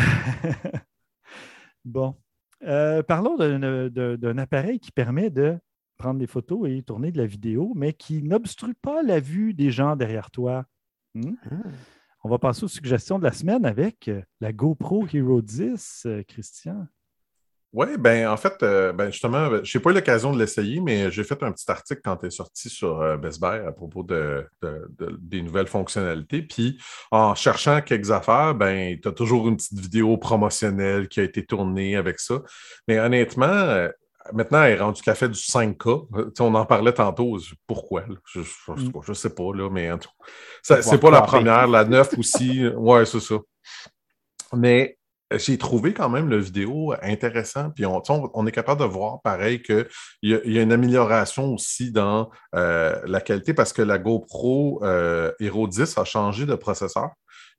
[SPEAKER 1] Bon. Parlons d'un appareil qui permet de prendre des photos et tourner de la vidéo, mais qui n'obstrue pas la vue des gens derrière toi. On va passer aux suggestions de la semaine avec la GoPro Hero 10, Christian.
[SPEAKER 3] Oui, en fait, justement, je n'ai pas eu l'occasion de l'essayer, mais j'ai fait un petit article quand tu es sorti sur Best Buy à propos des nouvelles fonctionnalités. Puis, en cherchant quelques affaires, tu as toujours une petite vidéo promotionnelle qui a été tournée avec ça. Mais honnêtement, maintenant, elle est rendue qu'elle fait du 5K. On en parlait tantôt. Pourquoi? Je ne sais pas, là, mais en tout cas, c'est pas la première. La 9 aussi. Ouais, c'est ça. Mais j'ai trouvé quand même le vidéo intéressant. Puis on est capable de voir, pareil, qu'il y a une amélioration aussi dans la qualité parce que la GoPro Hero 10 a changé de processeur.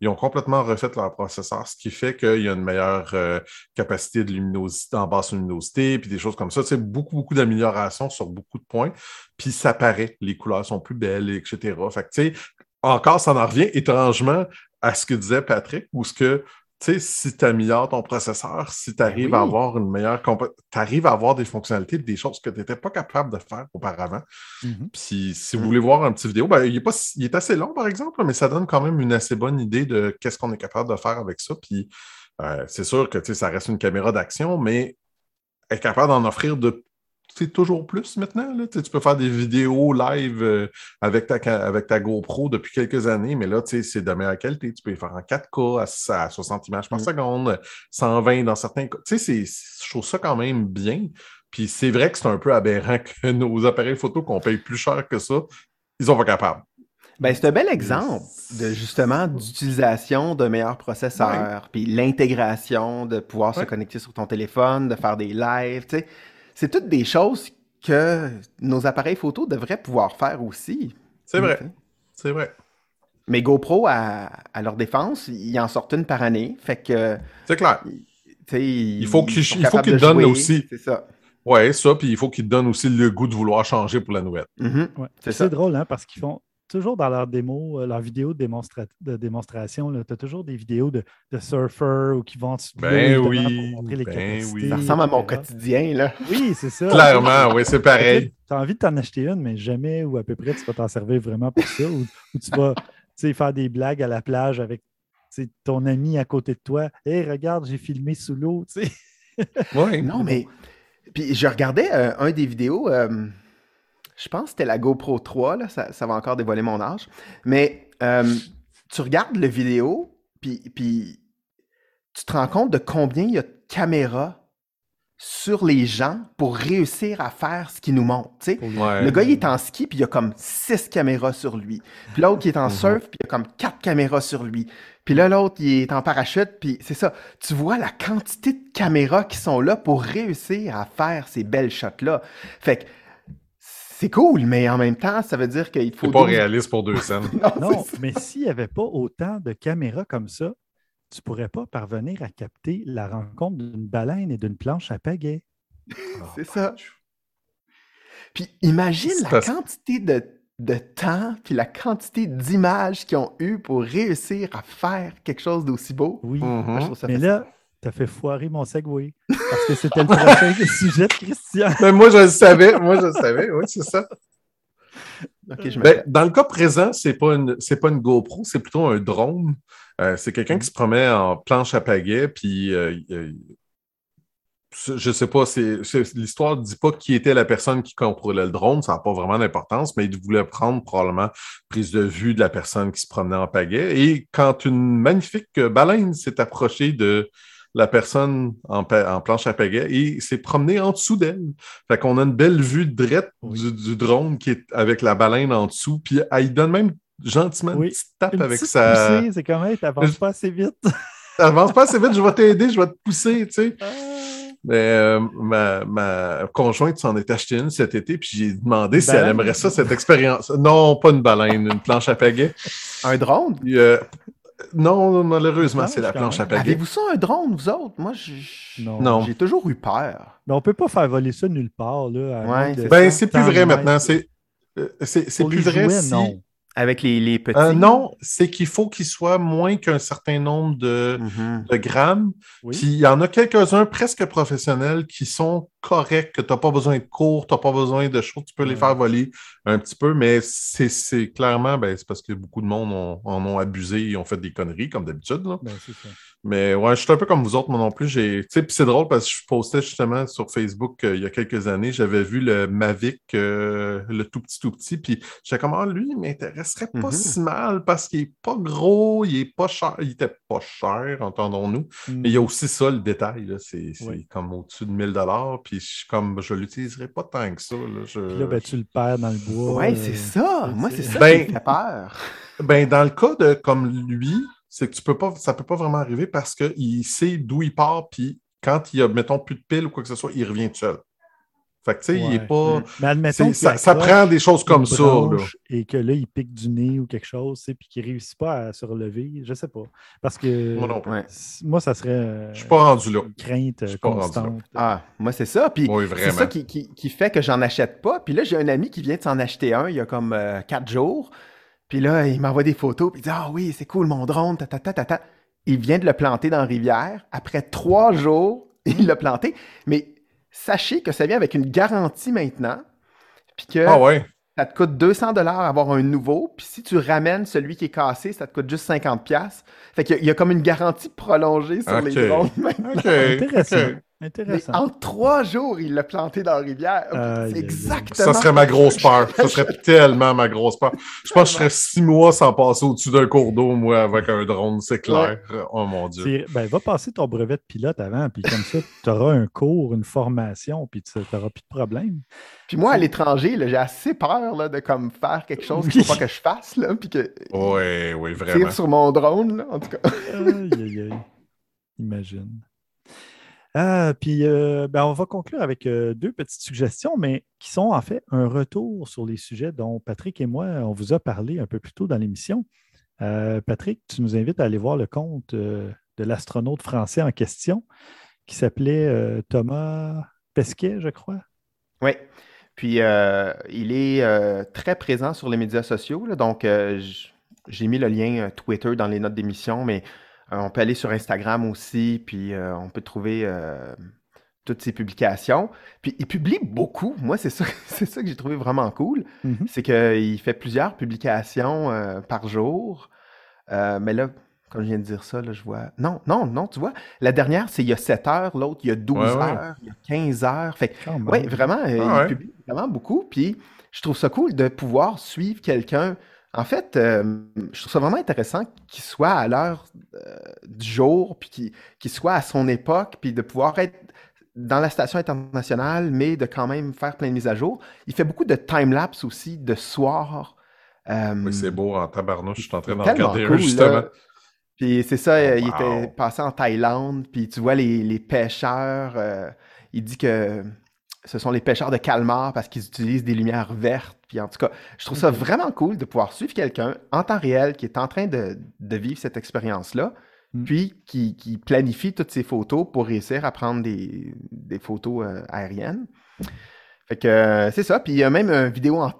[SPEAKER 3] Ils ont complètement refait leur processeur, ce qui fait qu'il y a une meilleure capacité de luminosité en basse luminosité, puis des choses comme ça. Tu sais, beaucoup, beaucoup d'améliorations sur beaucoup de points. Puis ça paraît, les couleurs sont plus belles, etc. Fait que, tu sais, encore, ça en revient étrangement à ce que disait Patrick, où ce que, tu sais, si tu améliores ton processeur, si tu arrives à avoir une meilleure tu arrives à avoir des fonctionnalités, des choses que tu n'étais pas capable de faire auparavant. Puis si vous voulez voir un petit vidéo, ben, il est assez long, par exemple, mais ça donne quand même une assez bonne idée de qu'est-ce qu'on est capable de faire avec ça. Puis c'est sûr que, tu sais, ça reste une caméra d'action, mais être capable d'en offrir toujours plus maintenant. Là. Tu peux faire des vidéos live avec ta GoPro depuis quelques années, mais là, c'est de meilleure qualité. Tu peux les faire en 4K à 60 images par seconde, 120 dans certains cas. Je trouve ça quand même bien. Puis c'est vrai que c'est un peu aberrant que nos appareils photo qu'on paye plus cher que ça, ils sont pas capables.
[SPEAKER 2] Ben, c'est un bel exemple d'utilisation de meilleurs processeurs, puis l'intégration de pouvoir se connecter sur ton téléphone, de faire des lives, tu sais. C'est toutes des choses que nos appareils photo devraient pouvoir faire aussi.
[SPEAKER 3] C'est vrai. C'est vrai.
[SPEAKER 2] Mais GoPro, à leur défense, ils en sortent une par année. Fait que.
[SPEAKER 3] C'est clair.
[SPEAKER 2] Il
[SPEAKER 3] faut qu'ils donnent aussi.
[SPEAKER 2] C'est ça.
[SPEAKER 3] Oui, ça. Puis il faut qu'ils donnent aussi le goût de vouloir changer pour la nouvelle.
[SPEAKER 1] C'est drôle, hein, parce qu'ils font. Toujours dans leurs démos, leurs vidéos de démonstration, tu as toujours des vidéos de surfers ou qui vont pour montrer les capacités.
[SPEAKER 2] Ça ressemble à mon quotidien, là.
[SPEAKER 1] Oui, c'est ça.
[SPEAKER 3] Clairement, oui, c'est pareil.
[SPEAKER 1] Tu as envie de t'en acheter une, mais jamais ou à peu près tu vas t'en servir vraiment pour ça. Ou tu vas faire des blagues à la plage avec ton ami à côté de toi. Hey, regarde, j'ai filmé sous l'eau.
[SPEAKER 3] Oui.
[SPEAKER 2] Non, mais. Puis je regardais un des vidéos. Je pense que c'était la GoPro 3, là, ça va encore dévoiler mon âge. Mais tu regardes la vidéo, puis tu te rends compte de combien il y a de caméras sur les gens pour réussir à faire ce qu'il nous montre. Le gars, il est en ski, puis il y a comme 6 caméras sur lui. Puis l'autre, il est en surf, puis il y a comme 4 caméras sur lui. Puis là, l'autre, il est en parachute, puis c'est ça. Tu vois la quantité de caméras qui sont là pour réussir à faire ces belles shots-là. Fait que c'est cool, mais en même temps, ça veut dire qu'il faut...
[SPEAKER 3] C'est pas réaliste pour 2 scènes.
[SPEAKER 1] Non, mais s'il n'y avait pas autant de caméras comme ça, tu ne pourrais pas parvenir à capter la rencontre d'une baleine et d'une planche à pagaie.
[SPEAKER 2] C'est ça. Puis imagine la quantité de temps puis la quantité d'images qu'ils ont eu pour réussir à faire quelque chose d'aussi beau.
[SPEAKER 1] Oui, moi, je trouve ça fascinant. Là, t'as fait foirer mon segway. Parce que c'était le prochain sujet de Christian.
[SPEAKER 3] Mais moi, je le savais. Oui, c'est ça.
[SPEAKER 2] Okay,
[SPEAKER 3] dans le cas présent, c'est pas une GoPro, c'est plutôt un drone. C'est quelqu'un qui se promet en planche à pagaie, puis je sais pas, l'histoire ne dit pas qui était la personne qui contrôlait le drone, ça n'a pas vraiment d'importance, mais il voulait prendre probablement prise de vue de la personne qui se promenait en pagaie. Et quand une magnifique baleine s'est approchée de la personne en planche à pagaie et s'est promenée en dessous d'elle. Fait qu'on a une belle vue drette du drone qui est avec la baleine en dessous, puis elle donne même gentiment une petite tape avec sa...
[SPEAKER 1] poussée, c'est quand même, t'avances pas assez vite.
[SPEAKER 3] T'avances pas assez vite, je vais t'aider, je vais te pousser, tu sais. Mais ma conjointe s'en est acheté une cet été, puis j'ai demandé si elle aimerait ça, cette expérience. Non, pas une baleine, une planche à pagaie.
[SPEAKER 2] Un drone?
[SPEAKER 3] Non, malheureusement, c'est la planche à pagaie.
[SPEAKER 2] Avez-vous ça, un drone, vous autres? Moi,
[SPEAKER 3] non.
[SPEAKER 2] J'ai toujours eu peur.
[SPEAKER 1] Mais on peut pas faire voler ça nulle part. Là,
[SPEAKER 3] c'est plus vrai maintenant. C'est plus vrai si...
[SPEAKER 1] Non.
[SPEAKER 2] Avec les petits?
[SPEAKER 3] Non, c'est qu'il faut qu'il soit moins qu'un certain nombre de grammes.
[SPEAKER 1] Oui.
[SPEAKER 3] Puis il y en a quelques-uns presque professionnels qui sont corrects, que tu n'as pas besoin de cours, tu n'as pas besoin de choses, tu peux les faire voler un petit peu, mais c'est clairement, c'est parce que beaucoup de monde en ont abusé et ont fait des conneries, comme d'habitude.
[SPEAKER 1] C'est ça.
[SPEAKER 3] Mais ouais, je suis un peu comme vous autres, moi non plus. Puis c'est drôle parce que je postais justement sur Facebook il y a quelques années, j'avais vu le Mavic, le tout petit, puis j'étais comme, lui, il m'intéresserait pas si mal parce qu'il est pas gros, il est pas cher, il était pas cher, entendons-nous. Mais il y a aussi ça, le détail, là, c'est comme au-dessus de 1000$, puis je l'utiliserai pas tant que ça. Là,
[SPEAKER 1] puis là, tu le perds dans le bois.
[SPEAKER 2] Ouais, c'est ça. Moi, c'est ça qui me fait peur.
[SPEAKER 3] Dans le cas de comme lui, c'est que ça peut pas vraiment arriver parce qu'il sait d'où il part, puis quand il y a, mettons, plus de piles ou quoi que ce soit, il revient tout seul. Fait que, tu sais, il est
[SPEAKER 1] Ouais.
[SPEAKER 3] pas...
[SPEAKER 1] Mais admettons
[SPEAKER 3] Ça prend des choses comme ça, là.
[SPEAKER 1] et que là, il pique du nez ou quelque chose, tu sais, puis qu'il ne réussit pas à se relever, je sais pas. Parce que
[SPEAKER 3] Moi non plus.
[SPEAKER 2] Ouais.
[SPEAKER 1] moi, ça serait
[SPEAKER 3] Je suis pas rendu là.
[SPEAKER 1] une crainte
[SPEAKER 3] Je suis pas rendu là.
[SPEAKER 1] constante.
[SPEAKER 2] Ah, moi, c'est ça. Puis
[SPEAKER 3] Oui,
[SPEAKER 2] c'est ça
[SPEAKER 3] vraiment.
[SPEAKER 2] qui fait que j'en achète pas. Puis là, j'ai un ami qui vient de s'en acheter un il y a comme 4 jours. Puis là, il m'envoie des photos. Puis il dit: Ah oui, c'est cool mon drone. Ta, ta, ta, ta, ta. Il vient de le planter dans la rivière. Après 3 jours, il l'a planté. Mais sachez que ça vient avec une garantie maintenant. Puis que
[SPEAKER 3] Ah ouais.
[SPEAKER 2] ça te coûte 200 $ avoir un nouveau. Puis si tu ramènes celui qui est cassé, ça te coûte juste 50$. Fait qu'il y a comme une garantie prolongée sur les drones maintenant.
[SPEAKER 3] OK.
[SPEAKER 1] Intéressant.
[SPEAKER 3] OK.
[SPEAKER 2] Mais
[SPEAKER 1] Intéressant.
[SPEAKER 2] en 3 jours, il l'a planté dans la rivière.
[SPEAKER 1] Aïe,
[SPEAKER 2] C'est
[SPEAKER 1] aïe, aïe.
[SPEAKER 2] exactement
[SPEAKER 3] Ça serait ma grosse peur. Ça serait tellement ma grosse peur. Je pense que je serais 6 mois sans passer au-dessus d'un cours d'eau, moi, avec un drone, c'est clair. Oh mon Dieu.
[SPEAKER 1] Va passer ton brevet de pilote avant, puis comme ça, tu auras un cours, une formation, puis tu n'auras plus de problème.
[SPEAKER 2] Puis moi, à l'étranger, là, j'ai assez peur là, de comme faire quelque chose qu'il ne faut pas que je fasse. Là, puis que
[SPEAKER 3] Oui, oui, vraiment.
[SPEAKER 2] tire sur mon drone, là, en tout cas.
[SPEAKER 1] Aïe, aïe, aïe. Imagine. Puis, on va conclure avec 2 petites suggestions, mais qui sont en fait un retour sur les sujets dont Patrick et moi, on vous a parlé un peu plus tôt dans l'émission. Patrick, tu nous invites à aller voir le compte de l'astronaute français en question qui s'appelait Thomas Pesquet, je crois.
[SPEAKER 2] Oui. Puis il est très présent sur les médias sociaux. Là, donc, j'ai mis le lien Twitter dans les notes d'émission, mais on peut aller sur Instagram aussi, puis on peut trouver toutes ses publications. Puis il publie beaucoup. Moi, c'est ça, c'est ça que j'ai trouvé vraiment cool.
[SPEAKER 1] Mhm.
[SPEAKER 2] C'est qu'il fait plusieurs publications par jour. Mais là, comme je viens de dire ça, là, je vois... Non, tu vois, la dernière, c'est il y a 7 heures, l'autre, il y a 12
[SPEAKER 3] Ouais.
[SPEAKER 2] heures, il y a 15 heures. Fait que,
[SPEAKER 1] Quand même.
[SPEAKER 2] ouais, vraiment,
[SPEAKER 3] Ah
[SPEAKER 2] il
[SPEAKER 3] ouais.
[SPEAKER 2] publie vraiment beaucoup. Puis je trouve ça cool de pouvoir suivre quelqu'un. En fait, je trouve ça vraiment intéressant qu'il soit à l'heure du jour, puis qu'il soit à son époque, puis de pouvoir être dans la station internationale, mais de quand même faire plein de mises à jour. Il fait beaucoup de time-lapse aussi, de soir.
[SPEAKER 3] Oui, c'est beau en tabarnouche. Je suis en train d'en
[SPEAKER 2] Tellement
[SPEAKER 3] regarder un,
[SPEAKER 2] cool,
[SPEAKER 3] justement.
[SPEAKER 2] là. Puis c'est ça,
[SPEAKER 3] Oh,
[SPEAKER 2] il était
[SPEAKER 3] wow.
[SPEAKER 2] passé en Thaïlande, puis tu vois les pêcheurs, il dit que ce sont les pêcheurs de calmar parce qu'ils utilisent des lumières vertes. Puis en tout cas, je trouve ça vraiment cool de pouvoir suivre quelqu'un en temps réel qui est en train de vivre cette expérience-là,
[SPEAKER 1] Mm.
[SPEAKER 2] puis qui planifie toutes ses photos pour réussir à prendre des photos aériennes. Fait que c'est ça. Puis il y a même une vidéo en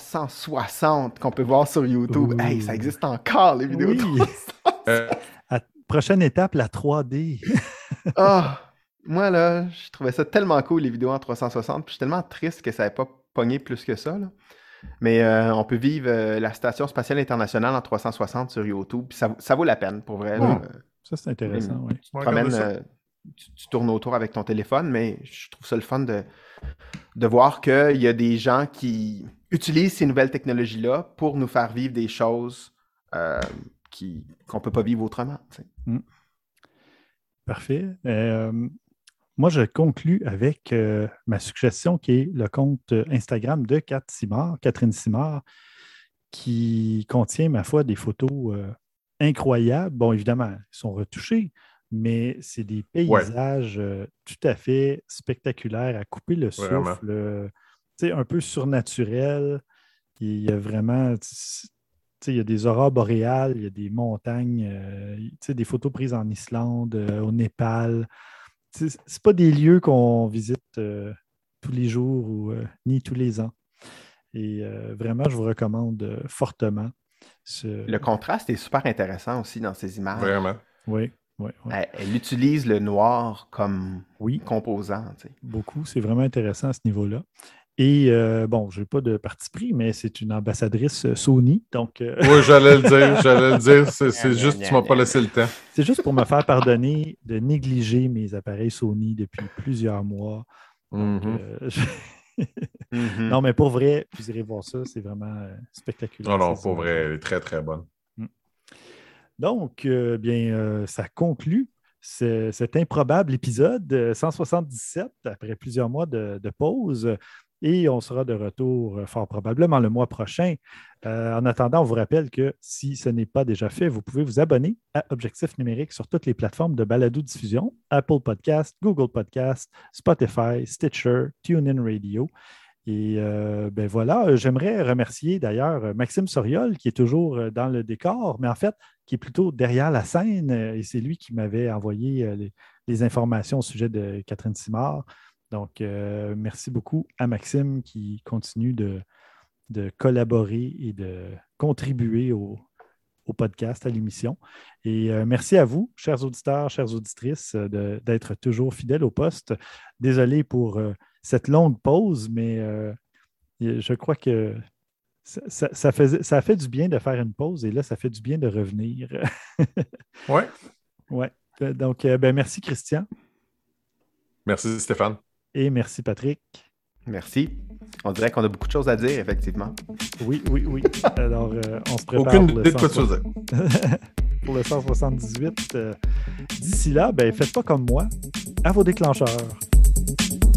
[SPEAKER 2] 360 qu'on peut voir sur YouTube.
[SPEAKER 1] Ouh.
[SPEAKER 2] Hey, ça existe encore, les vidéos
[SPEAKER 1] Oui.
[SPEAKER 2] 360.
[SPEAKER 1] Prochaine étape, la 3D.
[SPEAKER 2] Ah! Moi, là, je trouvais ça tellement cool, les vidéos en 360. Puis je suis tellement triste que ça n'ait pas pogné plus que ça, là. Mais on peut vivre la Station spatiale internationale en 360 sur YouTube. Puis ça vaut la peine, pour vrai. Là.
[SPEAKER 1] Ça, c'est intéressant, oui.
[SPEAKER 2] Tu te
[SPEAKER 3] Ouais,
[SPEAKER 2] promènes,
[SPEAKER 3] regardez ça.
[SPEAKER 2] tu tournes autour avec ton téléphone, mais je trouve ça le fun de voir qu'il y a des gens qui utilisent ces nouvelles technologies-là pour nous faire vivre des choses qu'on ne peut pas vivre autrement. Tu sais.
[SPEAKER 1] Parfait. Moi, je conclus avec ma suggestion qui est le compte Instagram de Catherine Simard, qui contient, ma foi, des photos incroyables. Bon, évidemment, ils sont retouchés, mais c'est des paysages tout à fait spectaculaires à couper le
[SPEAKER 3] Vraiment.
[SPEAKER 1] souffle, tu sais, un peu surnaturel. Il y a vraiment, tu sais, il y a des aurores boréales, il y a des montagnes, tu sais, des photos prises en Islande, au Népal. C'est pas des lieux qu'on visite tous les jours ou ni tous les ans. Et vraiment, je vous recommande fortement.
[SPEAKER 2] Le contraste est super intéressant aussi dans ces images.
[SPEAKER 3] Vraiment.
[SPEAKER 1] Oui.
[SPEAKER 2] Elle utilise le noir comme composant. Tu sais.
[SPEAKER 1] Beaucoup. C'est vraiment intéressant à ce niveau-là. Et bon, je n'ai pas de parti pris, mais c'est une ambassadrice Sony. Donc,
[SPEAKER 3] Oui, j'allais le dire. C'est juste que tu ne m'as pas laissé le temps.
[SPEAKER 1] C'est juste pour me faire pardonner de négliger mes appareils Sony depuis plusieurs mois. Donc, Non, mais pour vrai, vous irez voir ça, c'est vraiment spectaculaire.
[SPEAKER 3] Non, pour vrai, elle est très, très bonne.
[SPEAKER 1] Donc, ça conclut cet improbable épisode 177 après plusieurs mois de pause. Et on sera de retour fort probablement le mois prochain. En attendant, on vous rappelle que si ce n'est pas déjà fait, vous pouvez vous abonner à Objectif Numérique sur toutes les plateformes de balado-diffusion, Apple Podcast, Google Podcast, Spotify, Stitcher, TuneIn Radio. Et voilà, j'aimerais remercier d'ailleurs Maxime Soriol, qui est toujours dans le décor, mais en fait, qui est plutôt derrière la scène. Et c'est lui qui m'avait envoyé les informations au sujet de Catherine Simard. Donc, merci beaucoup à Maxime qui continue de collaborer et de contribuer au podcast, à l'émission. Et merci à vous, chers auditeurs, chères auditrices, d'être toujours fidèles au poste. Désolé pour cette longue pause, mais je crois que ça a fait du bien de faire une pause et là, ça fait du bien de revenir.
[SPEAKER 3] Oui.
[SPEAKER 1] Ouais. Donc, merci Christian.
[SPEAKER 3] Merci Stéphane.
[SPEAKER 1] Et merci Patrick.
[SPEAKER 2] Merci. On dirait qu'on a beaucoup de choses à dire, effectivement.
[SPEAKER 1] Oui. Alors, on se prépare
[SPEAKER 3] Aucune idée de quoi tu faisais.
[SPEAKER 1] Pour le 178. D'ici là, faites pas comme moi. À vos déclencheurs.